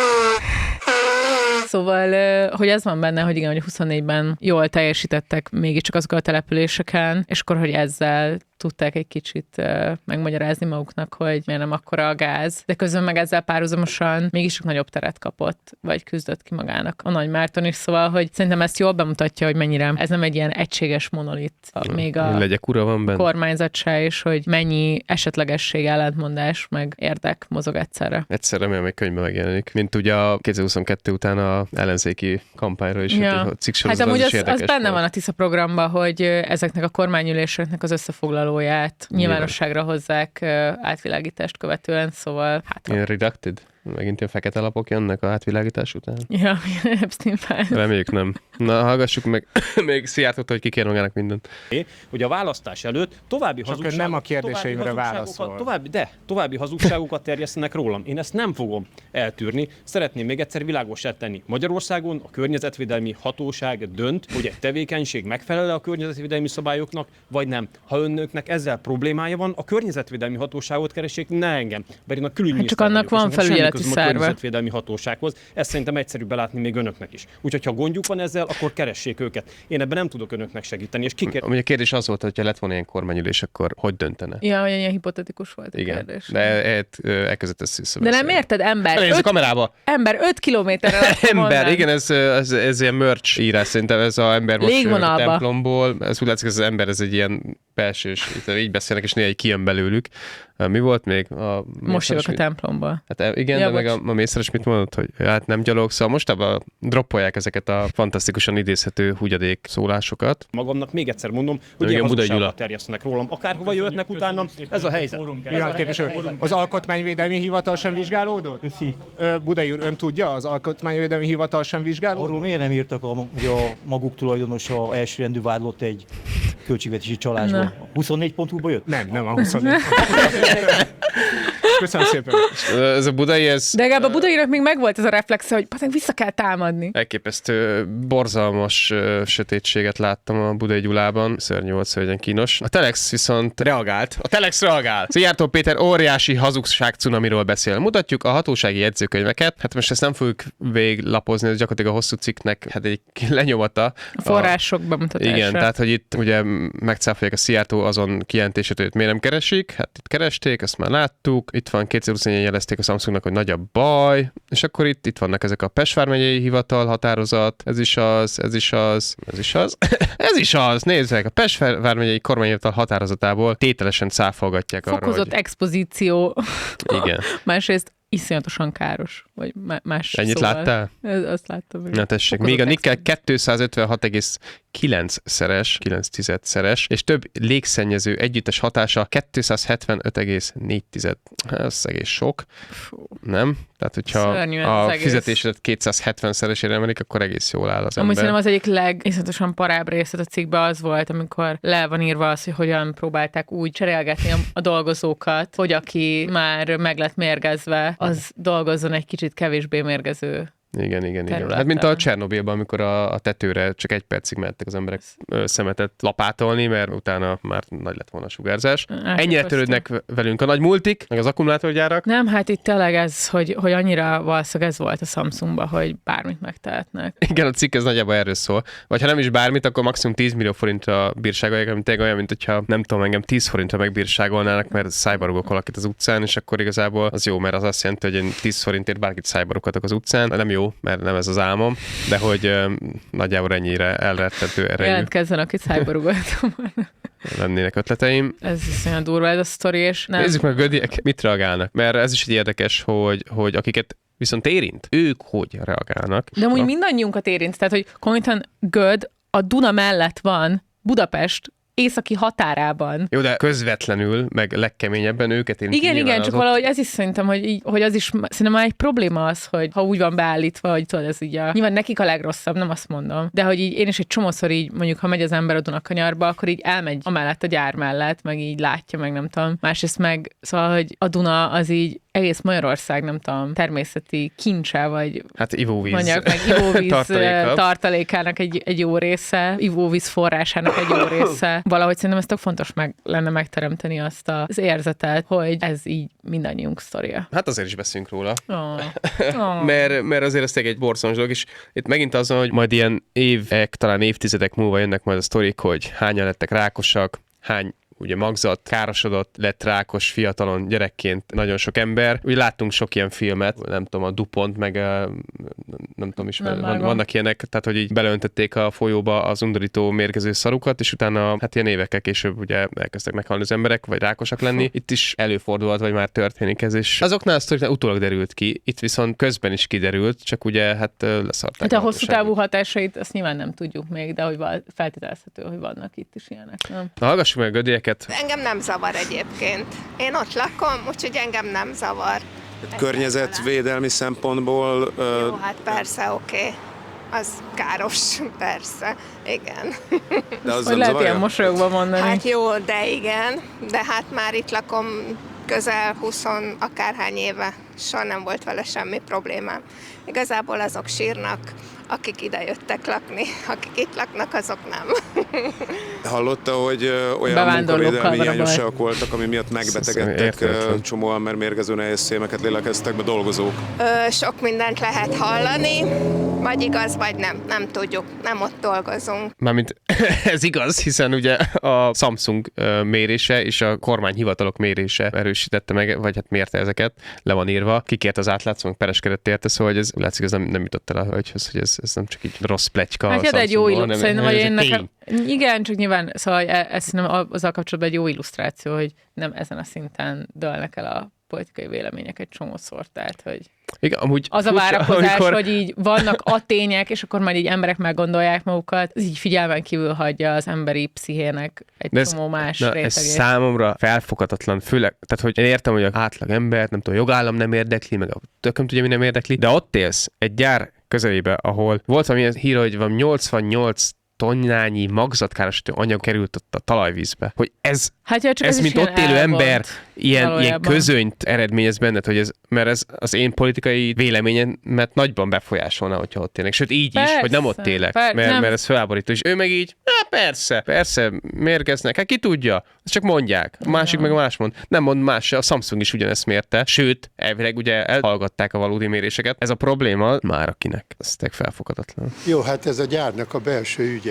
Szóval, hogy ez van benne, hogy igen, hogy huszonnégyben jól teljesítettek mégiscsak azok a településeken, és akkor, hogy ezzel tudták egy kicsit uh, megmagyarázni maguknak, hogy miért nem akkora a gáz. De közben meg ezzel párhuzamosan mégis nagyobb teret kapott, vagy küzdött ki magának a Nagy Márton is. Szóval, hogy szerintem ezt jól bemutatja, hogy mennyire ez nem egy ilyen egységes monolit, a, még a legyek ura van benne. kormányzat se, és hogy mennyi esetlegesség, ellentmondás, meg érdek mozog egyszerre. Egyszer remélem, hogy könyvben megjelenik. Mint ugye a kétezer-huszonkettő után a ellenzéki kampányra is, ja. a cikk hát az, amúgy az, az, az benne volt. van a Tisza programban, hogy ezeknek a kormányüléseknek az összefoglalóját nyilvánosságra hozzák átvilágítást követően, szóval hát... Ilyen redacted? Megint ilyen fekete lapok jönnek a átvilágítás után? Ja, Epstein Files. Reméljük nem. Na, hallgassuk meg, még Szijjártót, hogy kikér magának mindent. Hogy a választás előtt további Csak hazugságokat... nem a kérdéseimre válaszol. További, de további hazugságokat terjesztenek rólam. Én ezt nem fogom eltűrni. Szeretném még egyszer világossá tenni. Magyarországon a környezetvédelmi hatóság dönt, hogy egy tevékenység megfelel a környezetvédelmi szabályoknak, vagy nem. Ha önöknek ezzel problémája van, a környezetvédelmi hatóságot keressék, ne engem. Mert én a külügyminiszter hát csak annak vagyok, van felügyeleti a környezetvédelmi hatósághoz. Ezt szerintem egyszerű belátni még önöknek is. Úgyhogy ha gondjuk van ezzel, akkor keressék őket. Én ebben nem tudok önöknek segíteni. És kikér... Ami a kérdés az volt, hogy ha lett volna ilyen kormányülés, akkor hogy döntene? Ja, hogy ilyen hipotetikus volt a igen. kérdés. De elkezdett ezt visszabeszélni. De nem érted, ember? Öt... a kamerába. Ember öt kilométerre. Ember, igen, ez, ez, ez ilyen merch írás szerintem, ez a ember most a templomból. Ez úgy látszik, ez az ember, ez egy ilyen belsős, így beszélnek, és néha így kijön belőlük. Mi volt még? A most jövök a templomból. Hát igen, ja, de bocs. Meg a, a Mészáros mit mondott, hogy hát nem gyalog, szóval mostában droppolják ezeket a fantasztikusan idézhető húgyadék szólásokat. Magamnak még egyszer mondom, hogy ilyen hazugságokat terjesztenek rólam. Akárhova jöhetnek utána, ez a helyzet. Pillanat, képviselő, az Alkotmányvédelmi Hivatal sem vizsgálódott? Budai úr, ön tudja, az Alkotmányvédelmi Hivatal sem vizsgálódott? Arról miért nem írtak, a, hogy a maguk tulajdonosa elsőrendű vádlott egy költségvetési csalásban? huszonnégy pont hu-ba jött? Nem, nem a huszonnégy. Köszönöm szépen. Ez a budai, ez... De legalább a budainak még megvolt ez a reflexe, hogy passzánk vissza kell támadni. Elképesztő, borzalmas uh, sötétséget láttam a Budai Gyulában. Szörnyű volt, szörnyen kínos. A Telex viszont reagált. A Telex reagált. Szijjártó Péter óriási hazugság cunamiról beszél. Mutatjuk a hatósági jegyzőkönyveket. Hát most ezt nem fogjuk végiglapozni, ez gyakorlatilag a hosszú cikknek hát egy lenyomata. A források a... bemutatása. Igen, tehát hogy itt ugye megcáfolják a Szijjártó azon kijelentését, hogy miért nem keresik. Hát itt keresték, ezt már láttuk. Itt itt van, kétezer-huszonegyben jelezték a Samsungnak, hogy nagy a baj, és akkor itt, itt vannak ezek a Pest vármegyei hivatal határozat, ez is az, ez is az, ez is az, ez is az, nézzek, a Pest vármegyei kormányhivatal határozatából tételesen cáfolgatják arra, Fokozott hogy... expozíció. Igen. Másrészt iszonyatosan káros, vagy más Ennyit szóval. láttál? Ez, azt láttam. Na tessék, még a nikkel kétszázötvenhat egész kilenc szeres, kilenc szeres, és több légszennyező együttes hatása kétszázhetvenöt egész négy. Ez egész sok. Fú. Nem? Tehát, hogyha a fizetésedet kétszázhetven szeresére emelik, akkor egész jól áll az Amúgy ember. szerintem az egyik legiszonyatosan parább részlet a cikkben az volt, amikor le van írva az, hogy hogyan próbálták úgy cserélgetni a, a dolgozókat, hogy aki már meg lett mérgezve, az dolgozzon egy kicsit kevésbé mérgező. Igen, igen, igen. területen. Hát mint a Csernobilban, amikor a, a tetőre csak egy percig mentek az emberek ö, szemetet lapátolni, mert utána már nagy lett volna a sugárzás. Ennyire törődnek velünk a nagy multik, meg az akkumulátorgyárak. Nem, hát itt tényleg ez, hogy, hogy annyira valószínűleg ez volt a Samsungban, hogy bármit megtehetnek. Igen, a cikk ez nagyjából erről szól. Vagy ha nem is bármit, akkor maximum tíz millió forintra bírságolják, ami tényleg olyan, mint hogyha nem tudom, engem tíz forintra megbírságolnának, mert szájbarugok valakit az utcán, és akkor igazából az jó, mert az azt jelenti, hogy én tíz forintért bárkit szájbarugatok az utcán. Nem jó, mert nem ez az álmom, de hogy um, nagyjából ennyire elrettentő erejű. Jelentkezzen, akit szájbarugoltam. lennének ötleteim. Ez is olyan durva ez a sztori, és nem. Nézzük meg a gödiek, mit reagálnak, mert ez is egy érdekes, hogy, hogy akiket viszont érint, ők hogy reagálnak. De amúgy mindannyiunkat érint, tehát hogy konkrétan Göd a Duna mellett van, Budapest északi határában. Jó, de közvetlenül, meg legkeményebben őket én. Igen, igen, csak ott... valahogy ez is szerintem, hogy, így, hogy az is, szerintem már egy probléma az, hogy ha úgy van beállítva, hogy tudod, ez így a... Nyilván nekik a legrosszabb, nem azt mondom. De hogy így én is egy csomószor így, mondjuk, ha megy az ember a Dunakanyarba, akkor így elmegy amellett a gyár mellett, meg így látja, meg nem tudom. Másrészt meg, szóval, hogy a Duna az így egész Magyarország, nem tudom, természeti kincse, vagy hát ivóvíz, mondják meg, ivóvíz tartaléka. tartalékának egy, egy jó része, ivóvíz forrásának egy jó része. Valahogy szerintem ez tök fontos meg lenne megteremteni azt az érzetet, hogy ez így mindannyiunk sztoria. Hát azért is beszélünk róla. Oh. Oh. mert, mert azért ez egy borzalmas dolog, és itt megint az van, hogy majd ilyen évek, talán évtizedek múlva jönnek majd a sztorik, hogy hányan lettek rákosak, hány ugye magzat, károsodott, lett rákos fiatalon gyerekként nagyon sok ember. Úgy láttunk sok ilyen filmet, nem tudom, a DuPont, meg nem tudom is, nem van, vannak ilyenek, tehát hogy így beleöntötték a folyóba az undorító mérgező szarukat, és utána hát ilyen évekkel később ugye elkezdtek meghalni az emberek, vagy rákosak lenni. Itt is előfordulhat, vagy már történik ez, és azoknál a sztoriknál utólag derült ki, itt viszont közben is kiderült, csak ugye hát leszarták. Hát a hosszú távú hatásait azt nyilván nem tudjuk még, de hogy feltételezhető, hogy vannak itt is ilyenek, nem? Na, hallgassuk meg a gödieket. Engem nem zavar egyébként. Én ott lakom, úgyhogy engem nem zavar. Környezetvédelmi szempontból... Uh... Jó, hát persze, oké. Okay. Az káros, persze. Igen. De az hogy lehet ilyen mosolyogva mondani. Hát jó, de igen. De hát már itt lakom közel húsz akárhány éve. Soha nem volt vele semmi problémám. Igazából azok sírnak, akik ide jöttek lakni, akik itt laknak, azok nem. Hallotta, hogy olyan munkavédelmi hiányosságok voltak, ami miatt megbetegedtek csomóan, mert mérgező nehéz szémeket lélekeztek be dolgozók? Ö, sok mindent lehet hallani, vagy igaz, vagy nem. Nem tudjuk, nem ott dolgozunk. Mármint ez igaz, hiszen ugye a Samsung mérése és a kormányhivatalok mérése erősítette meg, vagy hát mérte ezeket, le van írva, kikért az átlátszó, meg pereskedett érte, szóval hogy ez látszik, ez nem, nem jutott el a hölgyhöz, hogy ez, ez nem csak így rossz pletyka. Hát de egy jó illusztráció, szerintem, hogy én nekem... Igen, csak nyilván, szóval ez szerintem azzal kapcsolatban egy jó illusztráció, hogy nem ezen a szinten dőlnek el a politikai vélemények egy csomószor, tehát, hogy igen, amúgy az furcsa, a várakozás, amikor... hogy így vannak a tények, és akkor majd így emberek meggondolják magukat, ez így figyelmen kívül hagyja az emberi pszichének egy ez, csomó más na, rétegét. Ez számomra felfoghatatlan, főleg, tehát hogy én értem, hogy az átlag embert, nem tudom, a jogállam nem érdekli, meg a tököm tudja, mi nem érdekli, de ott élsz egy gyár közelébe, ahol volt valamilyen hír, hogy van nyolcvannyolc tonnányi magzatkárosító anyag került ott a talajvízbe. Hogy ez, hát ja, csak ez, ez mint ott élő elvont, ember ilyen, ilyen valójában. közönyt eredményez benned, hogy ez, mert ez az én politikai véleményemet nagyban befolyásolna, hogyha ott élnek. Sőt, így persze, is, hogy nem ott élek, per, mert, nem. mert ez feláborító. És ő meg így, hát persze, persze, mérgeznek, hát ki tudja, ezt csak mondják. A másik meg más mond. Nem mond más, a Samsung is ugyanezt mérte, sőt, elvileg ugye elhallgatták a valódi méréseket. Ez a probléma már akinek, ez tényleg felfoghatatlan. Jó, hát ez a gyárnak a belső ügye.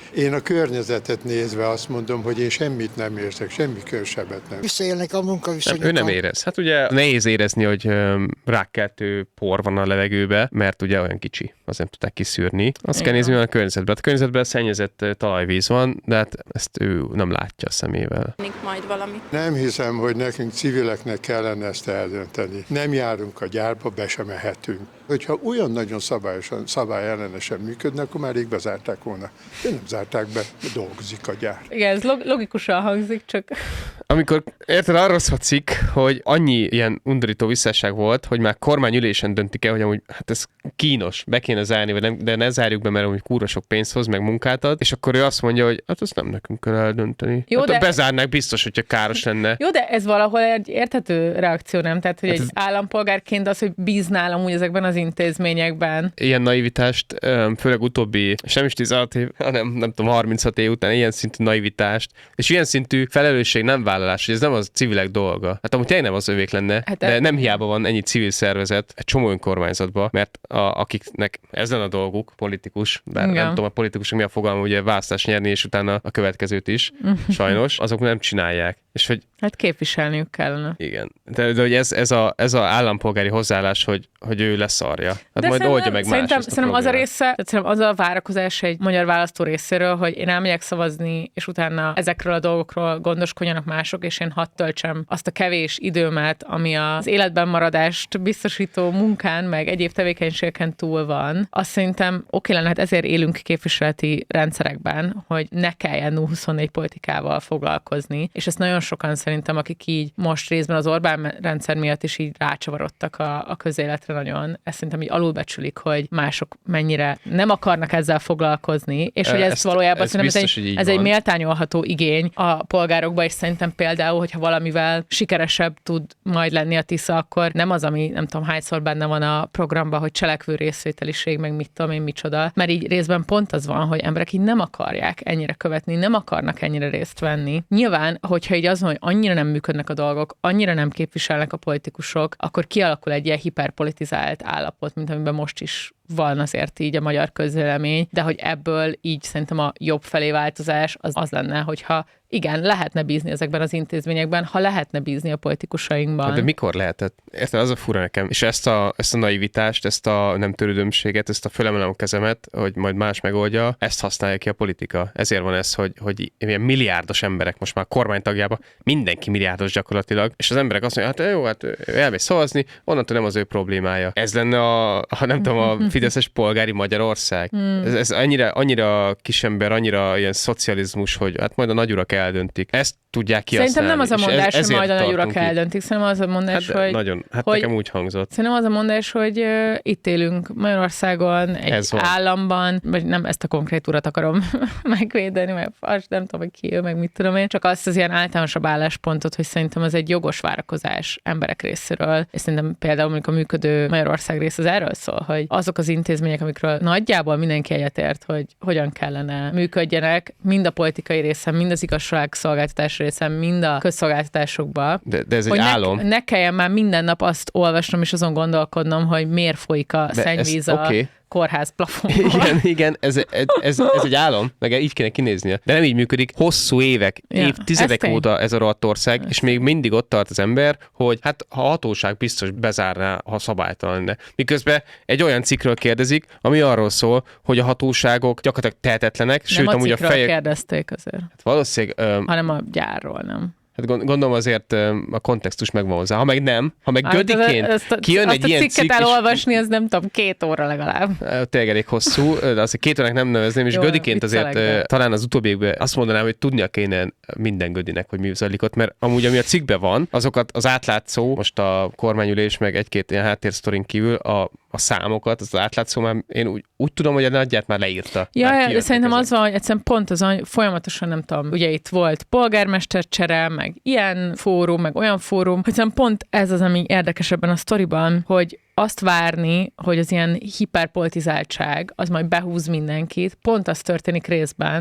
Én a környezetet nézve azt mondom, hogy én semmit nem érzek, semmi körsebet nem. Visszaélnek a munkaviszonyokkal. Nem, ő nem érez. Hát ugye nehéz érezni, hogy um, rákkeltő por van a levegőbe, mert ugye olyan kicsi, azt nem tudták kiszűrni. Azt Igen. kell nézni, hogy a környezetben. A környezetben szennyezett talajvíz van, de hát ezt ő nem látja a szemével. Majd valami. Nem hiszem, hogy nekünk civileknek kellene ezt eldönteni. Nem járunk a gyárba, be sem mehetünk. Hogyha olyan nagyon szabályosan, szabályellenesen működne, akkor már rég bezárták volna. De nem zárták be, dolgozik a gyár. Igen, ez logikusan hangzik, csak... Amikor érted, arról szó cikk, hogy annyi ilyen undorító visszásság volt, hogy már kormányülésen döntik el, hogy amúgy hát ez kínos, be kéne zárni, vagy nem, de ne zárjuk be, mert amúgy kúra sok pénzt hoz, meg munkát ad, és akkor ő azt mondja, hogy hát ezt nem nekünk kell eldönteni. Jó, hát de... bezárnák biztos, hogyha káros lenne. Jó, de ez valahol egy érthető reakció, nem? Tehát, hogy hát egy ez... állampolgárként az, hogy bíznál amúgy ezekben az intézményekben. Ilyen naivitást, főleg utóbbi, és nem is tizenhat év, hanem nem tudom, harminchat év után ilyen szintű naivitást, és ilyen szintű felelősség nem vállalás, hogy ez nem az civilek dolga. Hát amúgy tényleg nem az övék lenne, hát de nem hiába van ennyi civil szervezet egy csomó önkormányzatban, mert a, akiknek ez lenne a dolguk, politikus, bár Igen. nem tudom, a politikusok mi a fogalma, ugye választást nyerni, és utána a következőt is, sajnos, azok nem csinálják. És hogy hát képviselniük kellene. Igen. De, de hogy ez, ez, a, ez a állampolgári hozzáállás, hogy, hogy ő leszarja. Hát de majd oldja meg szerintem, más. Szerintem az a része, szerintem az a várakozás egy magyar választó részéről, hogy én elmegyek szavazni, és utána ezekről a dolgokról gondoskodjanak mások, és én hadd töltsem azt a kevés időmet, ami az életben maradást biztosító munkán, meg egyéb tevékenységeken túl van. Azt szerintem oké lenne, hát ezért élünk képviseleti rendszerekben, hogy ne kelljen nulla huszonnégy politikával foglalkozni, és ezt nagyon sokan szerintem, akik így most részben az Orbán rendszer miatt is így rácsavarodtak a, a közéletre nagyon. Ezt szerintem így alulbecsülik, hogy mások mennyire nem akarnak ezzel foglalkozni, és hogy ez ezt, valójában ez szerintem biztos, ez, egy, ez egy méltányolható igény a polgárokba, és szerintem például, hogyha valamivel sikeresebb tud majd lenni a Tisza, akkor nem az, ami nem tudom hányszor benne van a programban, hogy cselekvő részvételiség, meg mit tudom én micsoda, mert így részben pont az van, hogy emberek így nem akarják ennyire követni, nem akarnak ennyire részt venni. Nyilván, hogyha így az van, hogy annyira nem működnek a dolgok, annyira nem képviselnek a politikusok, akkor kialakul egy ilyen hiperpolitizált állapot, mint amiben most is van azért így a magyar közvélemény, de hogy ebből így szerintem a jobb felé változás az az lenne, hogyha igen, lehetne bízni ezekben az intézményekben, ha lehetne bízni a politikusainkban. De mikor lehetett? Érted, az a fura nekem. És ezt a, ezt a naivitást, ezt a nem törődömséget, ezt a fölemelem a kezemet, hogy majd más megoldja, ezt használja ki a politika. Ezért van ez, hogy, hogy ilyen milliárdos emberek most már kormánytagjában, mindenki milliárdos gyakorlatilag, és az emberek azt mondják, hát jó, hát ő elmegy szavazni, onnantól nem az ő problémája. Ez lenne a, ha nem tudom, a fideszes polgári Magyarország. Hmm. Ez, ez annyira, annyira kisember, annyira ilyen szocializmus, hogy hát majd a nagyurak eldöntik. Ezt tudják kihasználni. Szerintem nem az a mondás, ez, hogy majd a nagyurak eldöntik. Szerintem az a mondás, hát hogy... Nagyon, hát hogy, nekem úgy hangzott. Szerintem az a mondás, hogy uh, itt élünk Magyarországon, egy államban, vagy nem ezt a konkrét urat akarom megvédeni, mert az nem tudom, hogy ki ő, meg mit tudom én, csak azt az ilyen általánosabb álláspontot, hogy szerintem az egy jogos várakozás emberek részéről. És szerintem például mondjuk a működő Magyarország rész az erről szól, hogy azok az intézmények, amikről nagyjából mindenki egyetért, hogy hogyan kellene működjenek, mind a politikai részen, mind az igazságszolgáltatás részen, mind a közszolgáltatásokban. De, de ez egy hogy álom. Ne, ne kelljen már minden nap azt olvasnom és azon gondolkodnom, hogy miért folyik a de szennyvíz ez, a okay. kórház plafonban. Igen, igen, ez, ez, ez, ez egy álom, meg így kéne kinéznie. De nem így működik. Hosszú évek, ja, évtizedek óta ez a rohadt ország, és még mindig ott tart az ember, hogy hát ha a hatóság biztos bezárná, ha szabálytalan lenne. Miközben egy olyan cikkről kérdezik, ami arról szól, hogy a hatóságok gyakorlatilag tehetetlenek, nem sőt a amúgy a fejek... kérdezték azért. Hát valószínűleg... Öm... hanem a gyárról, nem? Hát gondolom azért a kontextus megvan hozzá. Ha meg nem, ha meg gödiként hát, kijön egy ilyen cikk... Azt a cikket elolvasni, az nem tudom, két óra legalább. Tényleg elég hosszú, de azt két órának nem nevezném, és jó, gödiként azért de. Talán az utóbbi évben azt mondanám, hogy tudnia kéne minden gödinek, hogy mi zajlik ott, mert amúgy ami a cikkben van, azokat az átlátszó, most a kormányülés meg egy-két ilyen háttérsztorin kívül a a számokat, az átlátszó már én úgy, úgy tudom, hogy a nagyját már leírta. Ja, már de szerintem ezek. Az van, hogy egyszerűen pont az, hogy folyamatosan nem tudom, ugye itt volt polgármestercsere, meg ilyen fórum, meg olyan fórum, hogy szerintem pont ez az, ami érdekes ebben a sztoriban, hogy azt várni, hogy az ilyen hiperpolitizáltság, az majd behúz mindenkit, pont az történik részben,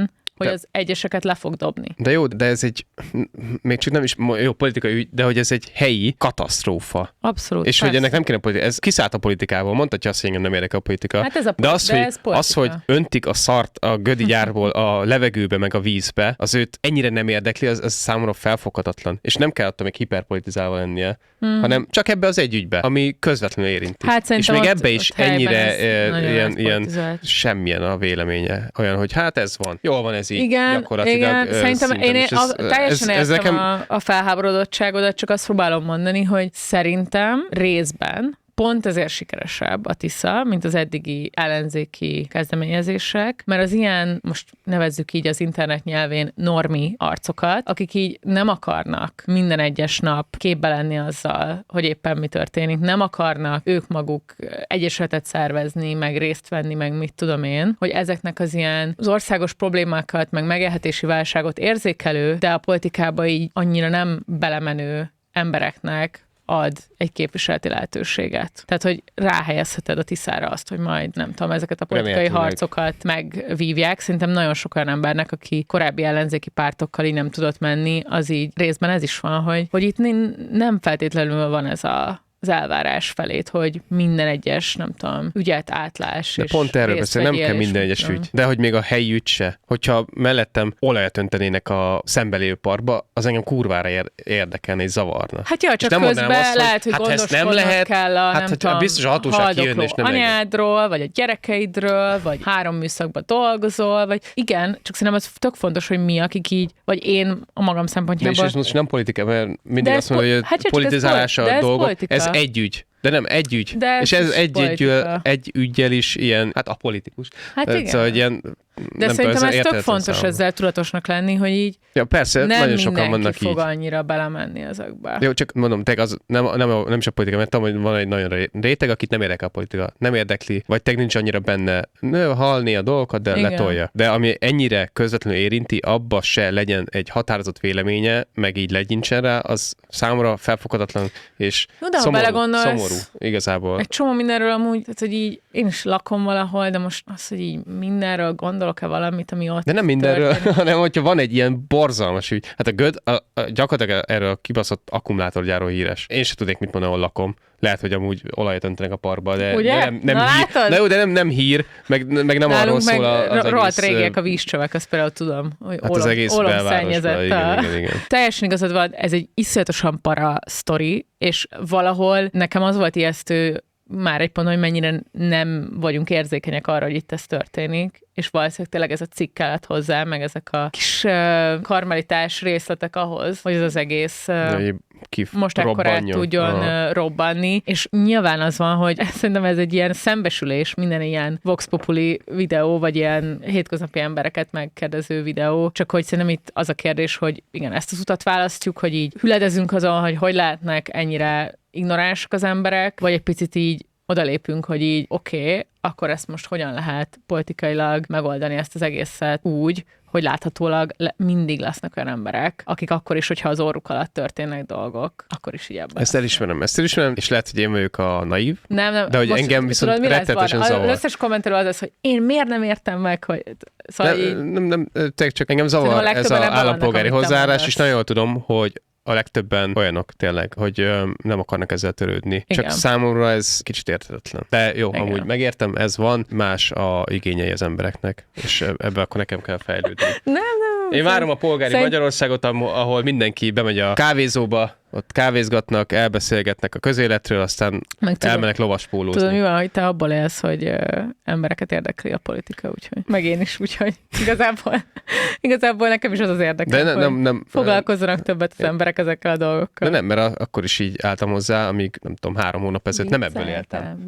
hogy de... az egyeseket le fog dobni. De jó, de ez egy, még csak nem is jó politikai ügy, de hogy ez egy helyi katasztrófa. Abszolút. És persze. Hogy ennek nem kéne politika, ez kiszállt a politikából, mondhatja azt, hogy engem nem érdekel a politika. Hát ez a, de az, de hogy, ez az, hogy öntik a szart a Gödi gyárból a levegőbe meg a vízbe, az őt ennyire nem érdekli, az, az számomra felfoghatatlan. És nem kell attól még hiperpolitizálva lennie, hmm. hanem csak ebbe az egy ügybe, ami közvetlenül érinti. Hát és még ott, ebbe is ennyire e, ilyen, ilyen semmilyen a véleménye. Olyan, hogy hát ez van. Jól van ez így. Igen, gyakorlatilag. Igen. Szerintem én, én ez, a, teljesen ez, ez értem nekem... a, a felháborodottságodat, csak azt próbálom mondani, hogy szerintem részben pont ezért sikeresebb a Tisza, mint az eddigi ellenzéki kezdeményezések, mert az ilyen, most nevezzük így az internet nyelvén normi arcokat, akik így nem akarnak minden egyes nap képbe lenni azzal, hogy éppen mi történik, nem akarnak ők maguk egyesületet szervezni, meg részt venni, meg mit tudom én, hogy ezeknek az ilyen az országos problémákat, meg megélhetési válságot érzékelő, de a politikába így annyira nem belemenő embereknek ad egy képviseleti lehetőséget. Tehát, hogy ráhelyezheted a Tiszára azt, hogy majd, nem tudom, ezeket a politikai harcokat megvívják. Szerintem nagyon sok olyan embernek, aki korábbi ellenzéki pártokkal így nem tudott menni, az így részben ez is van, hogy, hogy itt nem feltétlenül van ez a az elvárás felét, hogy minden egyes, nem tudom, ügyet átlás. De pont erről beszél, nem kell minden egyes ügy. De hogy még a helyi ügy se. Hogyha mellettem olajat öntenének a szembelévő parkba, az engem kurvára érdekelne és zavarna. Hát jó, csak közben azt, lehet, hogy hát gondoskodnod nem lehet, kell a, hát, nem hogy tudom, biztos a hatóság kijönne, és nem anyádról, vagy a gyerekeidről, vagy három műszakban dolgozol, vagy igen, csak szerintem az tök fontos, hogy mi, akik így, vagy én a magam szempontjából. És ez most nem politika, mert mindig azt mondja, hogy hát politizálás a dolgok. Ez politika. egy ügy. De nem, egy ügy. De és ez egy, egy, egy üggyel is ilyen, hát apolitikus. Hát igen. Szóval ilyen, de nem szerintem tudom, ez tök fontos számomra. Ezzel tudatosnak lenni, hogy így ja, persze, nem nagyon sokan vannak fog így. annyira belemenni ezekbe. Jó, csak mondom, te az nem, nem, nem is a politika, mert tudom, hogy van egy nagyon réteg, akit nem érdekel a politika, nem érdekli, vagy te nincs annyira benne, nő, halni a dolgokat, de igen. letolja. De ami ennyire közvetlenül érinti, abba se legyen egy határozott véleménye, meg így legyincsen rá, az számomra felfoghatatlan, és no, de szomorú, szomorú igazából. Egy csomó mindenről amúgy, tehát, hogy így én is lakom valahol, de most az, hogy így mindenről gondolok-e valamit, ami ott de nem mindenről, történik. hanem hogyha van egy ilyen borzalmas ügy. Hát a Göd a, a, gyakorlatilag erről a kibaszott akkumulátorgyárról híres. Én sem tudnék, mit mondani, ahol lakom. Lehet, hogy amúgy olajat öntenek a parkba, de, ugye? de nem, nem Na, hír. látod? De jó, de nem, nem hír, meg, meg nem nálunk arról szól meg az rohadt egész... régiek a vízcsövek, azt például tudom, hogy hát olom, az egész olomszennyezett. igen, igen, igen. Teljesen igazad van, ez egy iszonyatosan para sztori, és valahol nekem az volt ijesztő már egy pont, hogy mennyire nem vagyunk érzékenyek arra, hogy itt ez történik, és valószínűleg tényleg ez a cikk kellett hozzá, meg ezek a kis uh, karmelitás részletek ahhoz, hogy ez az egész uh, most ekkorát tudjon uh, robbanni, és nyilván az van, hogy szerintem ez egy ilyen szembesülés, minden ilyen Vox Populi videó, vagy ilyen hétköznapi embereket megkérdező videó, csak hogy szerintem itt az a kérdés, hogy igen, ezt az utat választjuk, hogy így hüledezünk azon, hogy hogy lehetnek ennyire ignoránsak az emberek, vagy egy picit így odalépünk, hogy így oké, okay, akkor ezt most hogyan lehet politikailag megoldani ezt az egészet úgy, hogy láthatólag le, mindig lesznek olyan emberek, akik akkor is, hogyha az orruk alatt történnek dolgok, akkor is így ebben. Ezt elismerem, ezt elismerem, és lehet, hogy én vagyok a naív, nem, nem, de hogy engem viszont tudod, rettetesen zavar. Az összes kommentelő az az, hogy én miért nem értem meg, hogy... Szóval nem, így... nem, nem, nem, csak engem zavar ez az állampolgári hozzáállás, és nagyon jól tudom, hogy a legtöbben olyanok tényleg, hogy ö, nem akarnak ezzel törődni. Igen. Csak számomra ez kicsit érthetetlen. De jó, igen. Amúgy megértem, ez van, más a igényei az embereknek, és ebbe akkor nekem kell fejlődni. Nem, nem. Én várom a polgári Szerint... Magyarországot, ahol mindenki bemegy a kávézóba, ott kávézgatnak, elbeszélgetnek a közéletről, aztán meg elmenek lovaspólózni. Tudom, mi van, hogy te abból élsz, hogy ö, embereket érdekli a politika, úgyhogy meg én is, úgyhogy igazából, igazából nekem is az az érdekel, ne, nem, nem, foglalkozzanak többet az emberek ezekkel a dolgokkal. De nem, mert a, akkor is így álltam hozzá, amíg nem tudom, három hónap ezelőtt nem ebből éltem.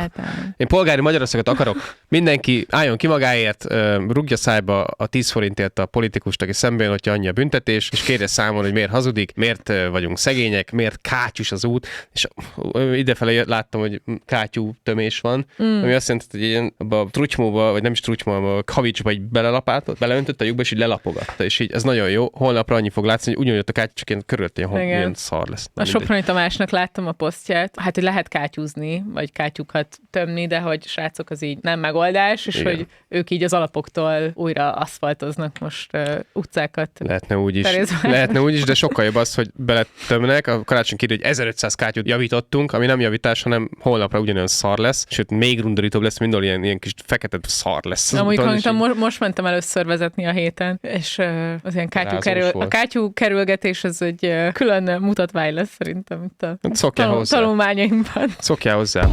Én polgári Magyarországot akarok. Mindenki álljon ki magáért, rúgja szájba a tíz forintért a politikust, aki szemben, hogyha annyi a büntetés, és kérje számon, hogy miért hazudik, miért vagyunk szegények, miért kátyús az út, és idefelé láttam, hogy kátyú tömés van, mm. ami azt jelenti, hogy ilyen abba a trutymóba, vagy nem is trutymóba, a kavicsba így belelapátott, beleöntött a lyukba, és így lelapogatta, és így ez nagyon jó. Holnapra annyi fog látszani, hogy ugyanúgy ott a kátyú, csak ilyen körülött ilyen, ilyen szar lesz. A Soproni Tamásnak láttam a posztját, hát hogy lehet kátyúzni, vagy kátyúkat tömni, de hogy srácok, az így nem megoldás, és igen. hogy ők így az alapoktól újra aszfaltoznak most uh, utcákat. Lehetne úgy is, lehetne úgy is, de sokkal jobb az, hogy beletömnek. A karácsony kírja, hogy ezerötszáz kátyút javítottunk, ami nem javítás, hanem holnapra ugyanolyan szar lesz, sőt még rundorítóbb lesz, mindenhol ilyen, ilyen kis fekete szar lesz. Na, mondjuk, így... most, most mentem először vezetni a héten, és uh, az ilyen kátyú kerül, a kátyú kerülgetés az egy uh, külön mutatvány lesz szerintem itt a tanul, tanulmányaimban. Szokjál hozzá.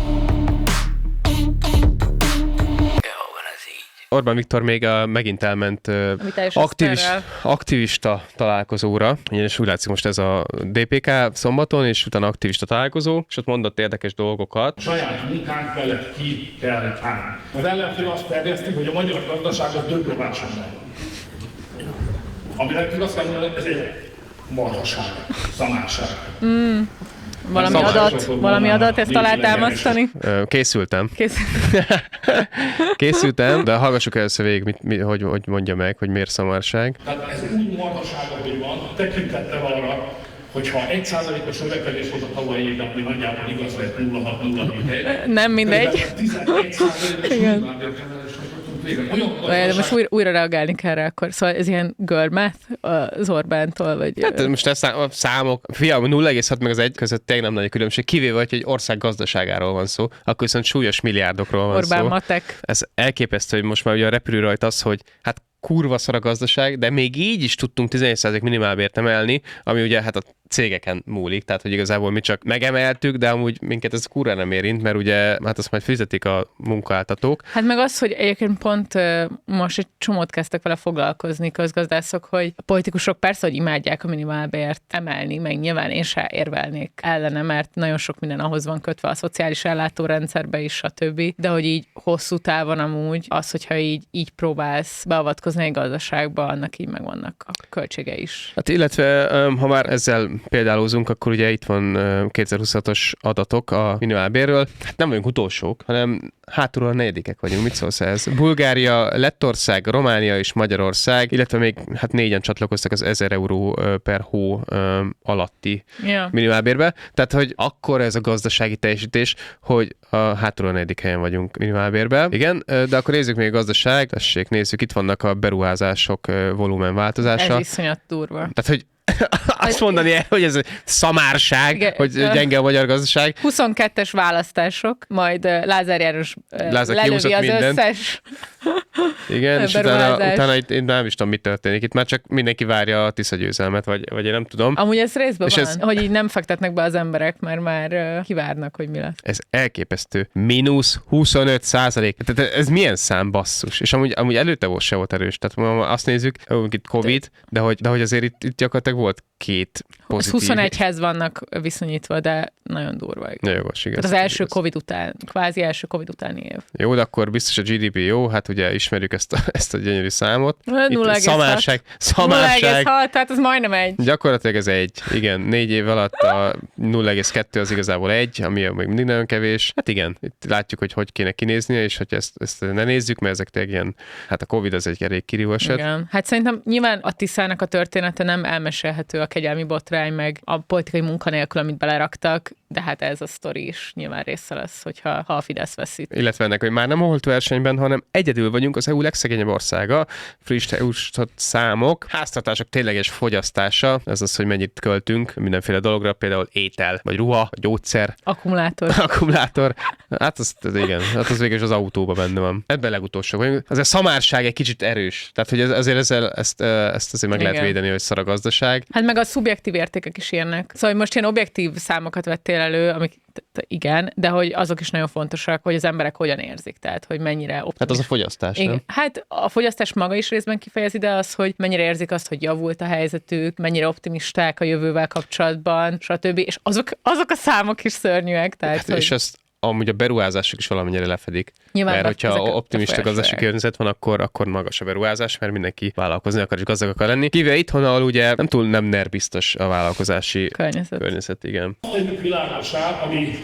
Orbán Viktor még a, megint elment uh, aktivis, aktivista találkozóra, és úgy látszik most ez a dé pé ká szombaton, és utána aktivista találkozó, és ott mondott érdekes dolgokat. Saját munkánk mellett ki kell állni. Az ellenfél azt terjeszti, hogy a magyar gazdaságot döbbövásodnak. Amire azt kell mondani, ez egy marhaság, szamárság. Mm. Valami adat, valami adat, ezt alátámasztani? Készültem. Készültem. Készültem, de hallgassuk először végig, mit, mi, hogy, hogy mondja meg, hogy miért szamárság. Tehát ez úgy marhaság, hogy van, tekintettel arra, hogyha egy százalékos növekedés volt a tavalyi évben, ami nagyjából igaz lett nulla hat nulla hét. Nem mindegy. tizenegy százalékos de most újra, újra reagálni kell rá akkor. Szóval ez ilyen girl math az Orbántól, vagy... Hát most ez a számok, fiam, nulla egész hat meg az egy között tényleg nem nagy a különbség, kivéve, hogy egy ország gazdaságáról van szó, akkor viszont súlyos milliárdokról van Orbán szó. matek. Ez elképesztő, hogy most már ugye a repülő rajta az, hogy hát kurva szar a gazdaság, de még így is tudtunk tizenegy százalék minimálbért emelni, ami ugye hát a cégeken múlik, tehát hogy igazából mi csak megemeltük, de amúgy minket ez kurva nem érint, mert ugye hát azt majd fizetik a munkáltatók. Hát meg az, hogy egyébként pont most egy csomót kezdtek vele foglalkozni közgazdászok, hogy a politikusok persze, hogy imádják a minimálbért emelni, meg nyilván én se érvelnék ellene, mert nagyon sok minden ahhoz van kötve a szociális ellátórendszerbe is, stb. De hogy így hosszú távon amúgy az, hogyha így, így próbálsz beavatkozni egy gazdaságba, annak így megvannak a költsége is. Hát illetve, ha már ezzel példálózunk, akkor ugye itt van kétezer-huszonhatos adatok a minimálbérről. Hát nem vagyunk utolsók, hanem hátulról a negyedikek vagyunk. Mit szólsz ez? Bulgária, Lettország, Románia és Magyarország, illetve még hát négyen csatlakoztak az ezer euró per hó alatti yeah. minimálbérbe. Tehát, hogy akkor ez a gazdasági teljesítés, hogy a hátulról a negyedik helyen vagyunk minimálbérbe. Igen, de akkor nézzük még a gazdaság. Tessék, nézzük, itt vannak a beruházások volumen változása. Ez iszonyat durva. Tehát, hogy azt mondani el, hogy ez szamárság, igen, hogy gyenge a magyar gazdaság. huszonkettes választások, majd Lázár János Lázár lelövi az mindent. Összes igen, és utána, utána itt, itt nem is tudom, mi történik. Itt már csak mindenki várja a Tisza győzelmet, vagy, vagy én nem tudom. Amúgy ez részben és van, ez... hogy így nem fektetnek be az emberek, mert már kivárnak, hogy mi lesz. Ez elképesztő. Mínusz huszonöt százalék. Tehát ez milyen szám, basszus? És amúgy, amúgy előtte volt se volt erős. Tehát azt nézzük, itt Covid, de hogy, de hogy azért itt, itt gyakorlatilag volt két pozitív. huszonegyhez vannak viszonyítva, de nagyon durva. Nagyon jogos, igaz. Tehát az első igaz. Covid után, kvázi első Covid utáni év. Jó, de akkor biztos a gé dé pé jó, hát ugye ismerjük ezt a, ezt a gyönyörű számot. nulla egész hat. Szamárság. Szamárság. nulla egész hat, tehát ez majdnem egy. Gyakorlatilag ez egy. Igen, négy év alatt a nulla egész kettő az igazából egy, ami még mindig nagyon kevés. Hát igen, itt látjuk, hogy hogy kéne kinéznie, és hogy ezt, ezt ne nézzük, mert ezek tényleg ilyen, hát a Covid az egy elég kirívó eset. Igen. Hát szerintem nyilván a Tiszának a története nem elmesélhető a kegyelmi botrány, meg a politikai munkanélkül, amit beleraktak, de hát ez a sztori is nyilván része lesz, hogyha ha a Fidesz veszít. Illetve ennek, hogy már nem a holt versenyben, hanem egyedül vagyunk az é u legszegényebb országa, friss é u-s számok, háztartások tényleges fogyasztása, ez az, hogy mennyit költünk mindenféle dologra, például étel, vagy ruha, gyógyszer. Akkumulátor. Akkumulátor. Hát az, igen, hát az végül is az autóban benne van. Ebben legutolsó vagyunk. Az a szamárság egy kicsit erős. Tehát, hogy ez, azért ezzel, ezt, ezt azért meg igen. lehet védeni, hogy szar a gazdaság. Hát meg a szubjektív értékek is ilyenek. Szóval most ilyen objektív számokat vettél elő, amik igen, de hogy azok is nagyon fontosak, hogy az emberek hogyan érzik, tehát hogy mennyire optimis. Hát az a fogyasztás, igen. nem? Hát a fogyasztás maga is részben kifejezi, de az, hogy mennyire érzik azt, hogy javult a helyzetük, mennyire optimisták a jövővel kapcsolatban, stb. És azok, azok a számok is szörnyűek. Tehát, hát hogy... és ezt amúgy a beruházások is valamennyire lefedik. Nyilván, mert hogyha optimista gazdasági befolyásolják. környezet van, akkor, akkor magas a beruházás, mert mindenki vállalkozni akar, és gazdag akar lenni. Kivéve itthon, ahol ugye nem túl nem ner biztos a vállalkozási környezet. környezet igen. Egy világosság, ami,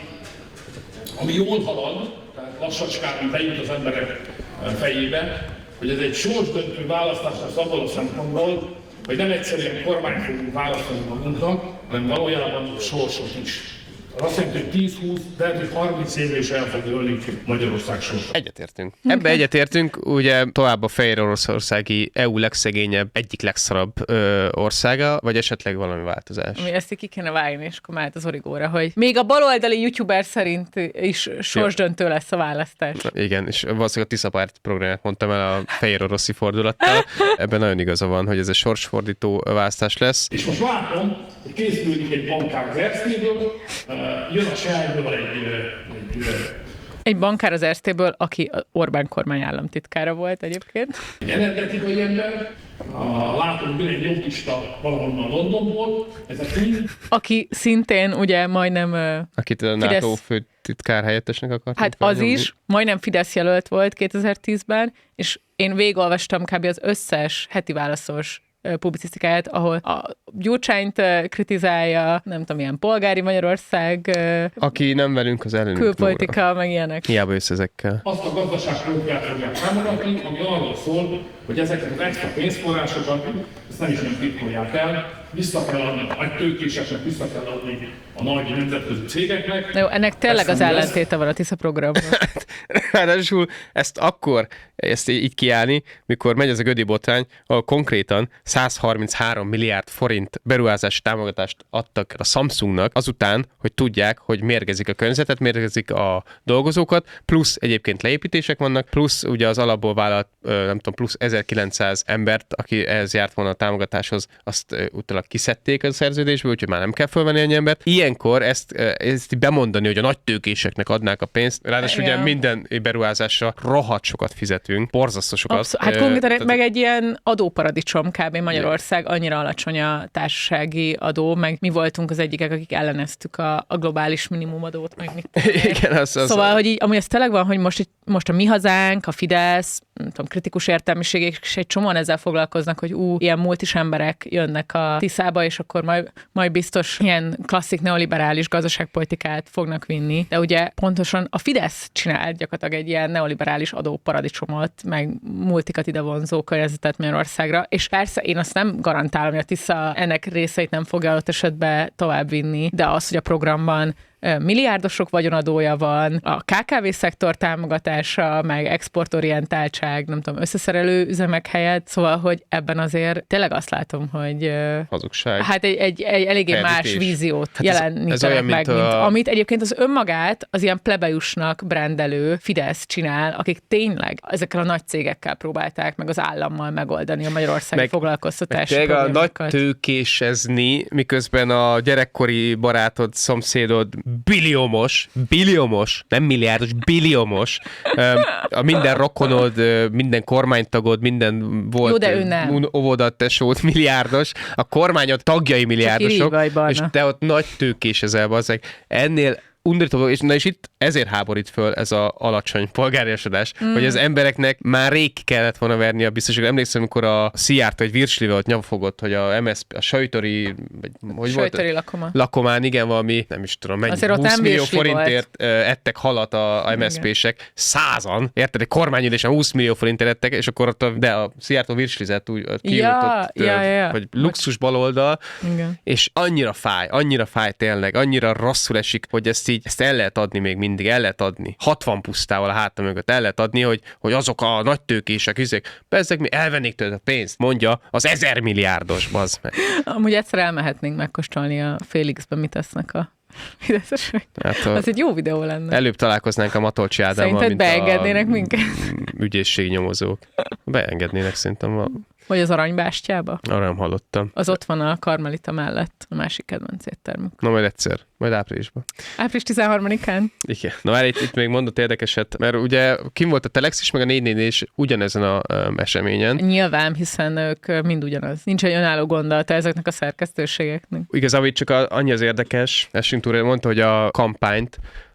ami jól halad, tehát lassacskán bejut az emberek fejébe, hogy ez egy sorsdöntő választás lesz abból a szempontból, hogy nem egyszerűen kormányt fogunk választani magunknak, hanem valójában sorsot is. Az azt jelenti, hogy tíz-húsz, de lehet, hogy harminc évre is el fog ölni Magyarország sorsa. Egyetértünk. Ebbe egyetértünk, ugye tovább a Fehér Oroszországi é u legszegényebb, egyik legszarabb ö, országa, vagy esetleg valami változás. Ami ezt így ki kéne vágni, és akkor már az origóra, hogy még a baloldali youtuber szerint is sorsdöntő lesz a választás. Igen, és valószínűleg a Tisza Párt programját mondtam el a fehér oroszi fordulattal. Ebben nagyon igaza van, hogy ez egy sorsfordító választás lesz. És most látom, hogy készülünk egy bankár az Erztéből, jön a sejből egy, egy, egy bankár az Erztéből, aki Orbán kormány államtitkára volt egyébként. Egy energetikai ember, a, látom, hogy egy jobbista valahonnan Londonból, ezek mind. Aki szintén ugye majdnem... Akit a Fidesz... NATO főtitkár helyettesnek akart. Hát az is, majdnem Fidesz jelölt volt kétezer-tízben, és én végigolvastam kb. Az összes heti válaszos publicisztikáját, ahol a Gyurcsányt kritizálja, nem tudom, ilyen polgári Magyarország, aki nem velünk, az ellenünk. külpolitika, nóra. meg ilyenek. Hiába jössz ezekkel. Azt a gazdaságpolitikát fogják támogatni, ami arról szól, hogy ezeket az extra pénzforrásokat, ezt nem is nem titkolják el, vissza kell adni a nagy tőkéseknek, vissza kell adni a nagy nemzetközi cégeknek. Na jó, ennek tényleg az ellentéte van a Tisza programban. Ráadásul ezt akkor, ezt így kiállni, mikor megy ez a Gödi botrány, ahol konkrétan száz harminchárom milliárd forint beruházási támogatást adtak a Samsungnak azután, hogy tudják, hogy mérgezik a környezetet, mérgezik a dolgozókat, plusz egyébként leépítések vannak, plusz ugye az alapból vállalt, nem tudom, plusz ezerkilencszáz embert, aki ehhez járt volna a támogatáshoz, azt utána kiszedték a szerződésből, úgyhogy már nem kell fölvenni ennyi embert. Ilyenkor ezt, ezt bemondani, hogy a nagy tőkéseknek adnák a pénzt, ráadásul ugye minden beruházásra rohadt sokat fizetünk, borzasztó sokat. Abszol- hát konkrétan tehát... meg egy ilyen adóparadicsom kb. Magyarország, annyira alacsony a társasági adó, meg mi voltunk az egyikek, akik elleneztük a, a globális minimumadót, meg mit. Igen, az, az szóval, az... hogy így, amúgy ez tényleg van, hogy most, így, most a Mi Hazánk, a Fidesz, nem tudom, kritikus értelmiségek, és egy csomóan ezzel foglalkoznak, hogy ú, ilyen multis emberek jönnek a Tiszába, és akkor majd, majd biztos ilyen klasszik neoliberális gazdaságpolitikát fognak vinni. De ugye pontosan a Fidesz csinált gyakorlatilag egy ilyen neoliberális adóparadicsomot, meg multikat ide vonzó környezetet Magyarországra, és persze én azt nem garantálom, hogy a Tisza ennek részeit nem fogja adott esetben továbbvinni, de az, hogy a programban milliárdosok vagyonadója van, a ká ká vé szektor támogatása, meg exportorientáltság, nem tudom, összeszerelő üzemek helyett, szóval, hogy ebben azért tényleg azt látom, hogy hazugság. Hát egy, egy, egy eléggé Elvités. Más víziót hát jelenítenek ez, ez olyan, meg, mint, mint a... amit egyébként az önmagát az ilyen plebejusnak brendelő Fidesz csinál, akik tényleg ezekkel a nagy cégekkel próbálták meg az állammal megoldani a magyarországi foglalkoztatási meg problémákat. A nagy tőkésezni, miközben a gyerekkori barátod, szomszédod billiómos, billiómos, nem milliárdos, billiómos, a minden rokonod, minden kormánytagod, minden volt óvodatesót milliárdos, a kormányod tagjai milliárdosok, és te ott nagy tőkésezel, bazzeg. Ennél undorító, és, na és itt ezért háborít föl ez az alacsony polgáriasodás, mm. hogy az embereknek már rég kellett volna verni a biztonságot. Emlékszem, amikor a Szijjártó egy virslivel ott nyomfogott, hogy a em es zé pé, a Sajtori, vagy hogy Sajtori volt? lakoma. Lakomán, igen, valami, nem is tudom, mennyi, húsz millió forintért volt. Ettek halat a, a em es zé pések, százan, érted, egy kormányülésen húsz millió forintért ettek, és akkor ott a, de a Szijjártó virslizett úgy ja, ja, ja. hogy luxus baloldal, igen. És annyira fáj, annyira fáj tényleg, annyira rosszul esik, hogy ezt így, ezt el lehet adni még mindig, el lehet adni. hatvan pusztával a hátam mögött el lehet adni, hogy, hogy azok a nagy tőkések, üzek, bezzeg mi elvennék tőle a pénzt, mondja az ezer milliárdos, bazd meg. Amúgy egyszer elmehetnénk megkóstolni a Félixben, mit tesznek a fideszesek. Hát a... Az egy jó videó lenne. Előbb találkoznánk a Matolcsi Ádámmal, szerinted mint beengednének a minket? ügyészségi nyomozók. Beengednének szerintem. A... Vagy az Aranybástyába? Arra nem hallottam. Az ott van a Karmelita mellett, a másik kedvenc éttermük. Na majd egyszer, majd áprilisban. április tizenharmadikán? Igen. Na már itt, itt még mondott érdekeset, mert ugye kim volt a Telex is, meg a négy négy négy is ugyanezen a um, eseményen. Nyilván, hiszen ők mind ugyanaz. Nincs egy önálló gondolata ezeknek a szerkesztőségeknek. Igazából itt csak a, annyi az érdekes, Esünk túl mondta, hogy a kampányt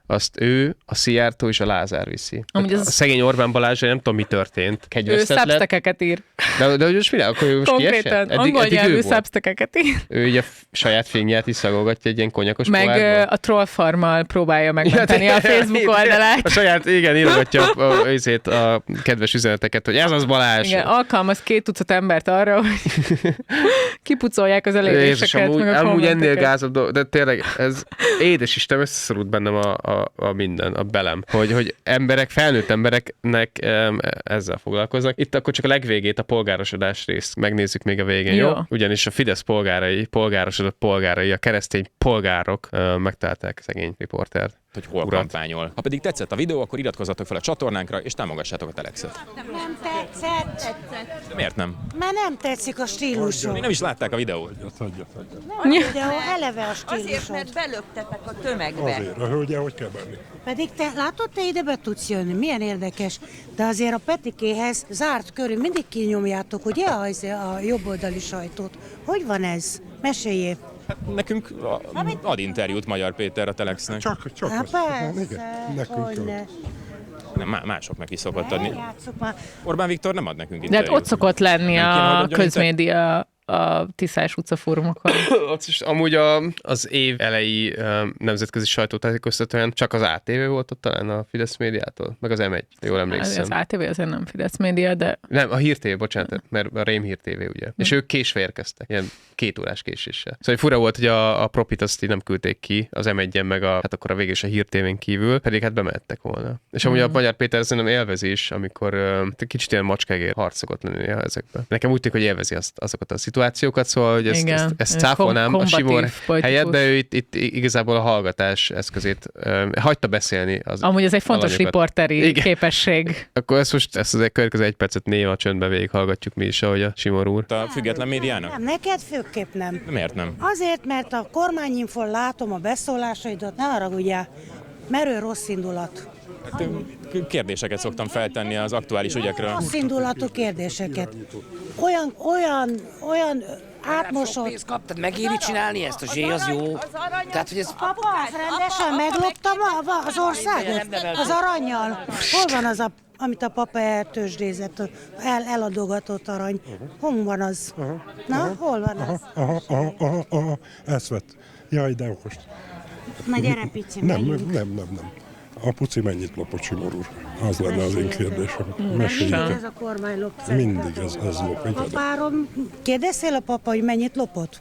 azt ő, a Szijjártó és a Lázár viszi. Amúgy Az... az... A szegény Orbán Balázsra nem tudom, mi történt. Ő substackeket ír. De, de hogy most mire? Akkor ő most konkrétan, angol nyelvű substackeket ír. Ő ugye saját fényját is szagolgatja egy ilyen konyakos meg pohárból. a Trollfarmmal próbálja megmenteni a Facebook oldalát. A saját, igen, írogatja a, a, a kedves üzeneteket, hogy ez az Balázs. Igen, alkalmaz két tucat embert arra, hogy kipucolják az eléréseket, amúgy, meg a amúgy ennél kommenteket. gázabb dolog, de tényleg ez édes Isten, összeszorult bennem a, a, a minden, a belem, hogy, hogy emberek, felnőtt embereknek em, ezzel foglalkoznak. Itt akkor csak a legvégét, a polgárosodás részt megnézzük még a végén, jó? jó? Ugyanis a Fidesz polgárai, polgárosodott polgárai, a keresztény polgárok uh, megtalálták szegény riportert. Hogy hol Urat. kampányol. Ha pedig tetszett a videó, akkor iratkozzatok fel a csatornánkra, és támogassátok a Telexet. Nem tetszett. De miért nem? Mert nem tetszik a stílusom. Még nem is látták a videót. Nem a videó, eleve a stílusod. Azért, mert belöktetek a tömegbe. Azért, a hölgye, hogy kell benni. Pedig te látod, te ide be tudsz jönni, milyen érdekes. De azért a Petikéhez zárt körül mindig kinyomjátok, ugye, a jobboldali sajtót. Hogy van ez? Meséljél. Hát nekünk ad interjút Magyar Péter a Telexnek. Csak, csak. Hát persze, igen, nekünk Nem, másoknak is szokott adni. már. Orbán Viktor nem ad nekünk De interjút. hát ott szokott lenni Nem kéne, hogy a adjon közmédia a Tiszás utca fórumokon. Ott is amúgy a, az év elejé um, nemzetközi sajtótájékoztatóján csak az á té vé volt ott talán a Fidesz médiától, meg az em egy, jól emlékszem. Az á té vé azért nem Fidesz média, de... Nem, a Hír té vé, bocsánat, mert a Rém Hír té vé, ugye. És ők késve érkeztek, ilyen két órás késéssel. Szóval fura volt, hogy a, a propit azt így nem küldték ki az em egyen, meg a, hát akkor a végül is a Hír té vén kívül, pedig hát bemehettek volna. És amúgy a Magyar Péter szerintem élvezi is, amikor uh, kicsit ilyen macskágér harc szokott lenni ezekben. Nekem úgy tűnik, hogy élvezi azt, azokat a szituációkat, szóval hogy ezt, ezt, ezt cáfolnám a Simor helyett, de ő itt, itt igazából a hallgatás eszközét uh, hagyta beszélni. Az amúgy ez egy fontos alanyokat. Riporteri Igen. képesség. Akkor ezt most ezt az következő egy percet néha csöndbe végighallgatjuk mi is, ahogy a Simor úr. A független médiának? Nem, neked főképp nem. Miért nem? Azért, mert a kormányinfon látom a beszólásaidat, ne haragudjál, merő rossz indulat. Hát, kérdéseket szoktam feltenni az aktuális ügyekről. Rossz indulatú kérdéseket. Olyan, olyan, olyan átmosott... Pénzt kaptad, megéri csinálni ezt? A zsé az jó? Tehát, hogy ez... Apa, rendesen megloptam az országot? Az arannyal? Hol van az a amit a papa eltőzsdézett, el, eladogatott arany. Hol van az? Na, hol van az? Aha, aha, aha, aha, ezt vett. Jaj, de okos. Na gyere, pici, nem, menjünk. nem, nem, nem. A puci mennyit lopott, Simor úr? Az lenne az én kérdésem. Meséljétek. Ez a kormány lop. Mindig ez, ez lop. Apárom, kérdezzél a papa, hogy mennyit lopott?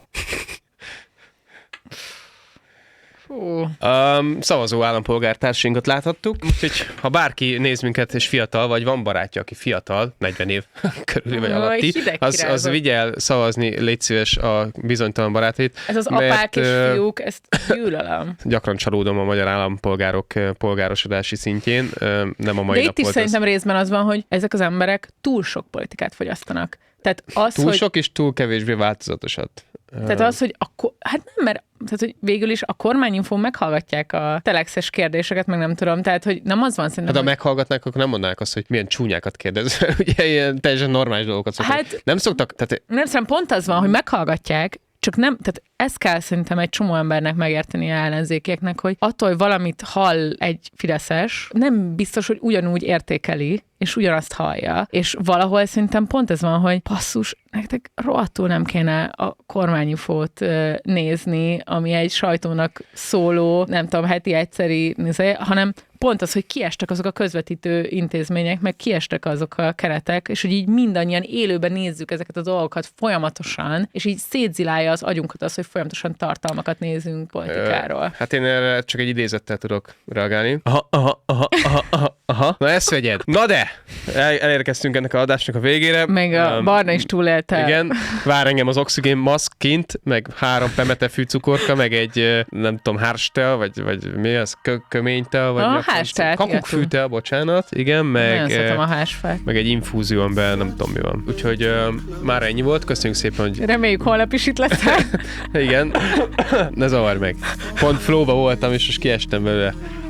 Um, szavazó állampolgártársainkat láthattuk, úgyhogy ha bárki néz minket és fiatal, vagy van barátja, aki fiatal, negyven év körül vagy alatti, az, az vigye el szavazni, légy szíves a bizonytalan barátait. Ez az mert, apák és fiúk, ezt gyűlölöm. Gyakran csalódom a magyar állampolgárok polgárosodási szintjén, nem a mai De itt nap is volt szerintem ez. részben az van, hogy ezek az emberek túl sok politikát fogyasztanak. Tehát az, túl hogy... sok és túl kevésbé változatosat. Tehát az, hogy a, ko- hát nem, mert tehát, hogy végül is a kormányinfón meghallgatják a telexes kérdéseket, meg nem tudom, tehát, hogy nem az van szerintem. Hát ha hogy... meghallgatnák, akkor nem mondnák azt, hogy milyen csúnyákat kérdez. Ugye ilyen teljesen normális dolgokat szoktak. Hát, nem szoktak, tehát... Nem szerintem pont az van, hogy meghallgatják, csak nem, tehát ezt kell szerintem egy csomó embernek megérteni a ellenzékieknek, hogy attól, hogy valamit hall egy fideszes, nem biztos, hogy ugyanúgy értékeli, és ugyanazt hallja. És valahol szerintem pont ez van, hogy passzus, nektek rohadtul nem kéne a kormányinfót uh, nézni, ami egy sajtónak szóló, nem tudom, heti egyszeri, nézze, hanem pont az, hogy kiestek azok a közvetítő intézmények, meg kiestek azok a keretek, és hogy így mindannyian élőben nézzük ezeket a dolgokat folyamatosan, és így szétzilálja az agyunkat az, hogy folyamatosan tartalmakat nézünk politikáról. Hát én erre csak egy idézettel tudok reagálni. Aha, aha, aha, aha, aha, aha. Na ezt vegyed. Na de! El, elérkeztünk ennek a adásnak a végére. Meg a um, Barna is túlélte. Igen. Vár engem az oxigén maszk kint, meg három pemete fűcukorka, meg egy nem tudom, hárstel, vagy, vagy mi az? Kö, köménytel, vagy a hárstel. Kakukkfűtel, bocsánat. Igen, meg, nagyon a hásfát. Meg egy infúzión belül, nem tudom mi van. Úgyhogy uh, már ennyi volt. Köszönjük szépen, hogy... Reméljük holnap is itt leszel. Igen. Ne zavarj meg. Pont flowba voltam, és most kiestem belőle.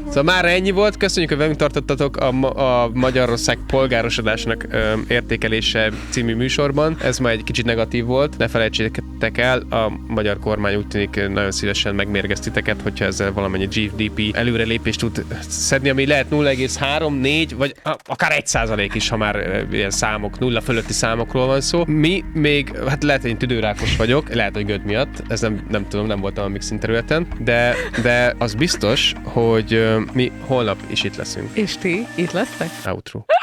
Szóval már ennyi volt, köszönjük, hogy velünk tartottatok a, Ma- a Magyarország polgárosodásnak ö, értékelése című műsorban. Ez már egy kicsit negatív volt, ne felejtsétek el, a magyar kormány úgy tűnik nagyon szívesen megmérgez titeket, hogyha ezzel valamennyi gé dé pé előrelépést tud szedni, ami lehet nulla egész három, négy, vagy akár egy százalék is, ha már ilyen számok, nulla fölötti számokról van szó. Mi még, hát lehet, hogy én tüdőrákos vagyok, lehet, hogy göd miatt, ez nem, nem tudom, nem voltam a mixing területen, de, de az biztos, hogy mi holnap is itt leszünk. És ti itt lesztek? Outro.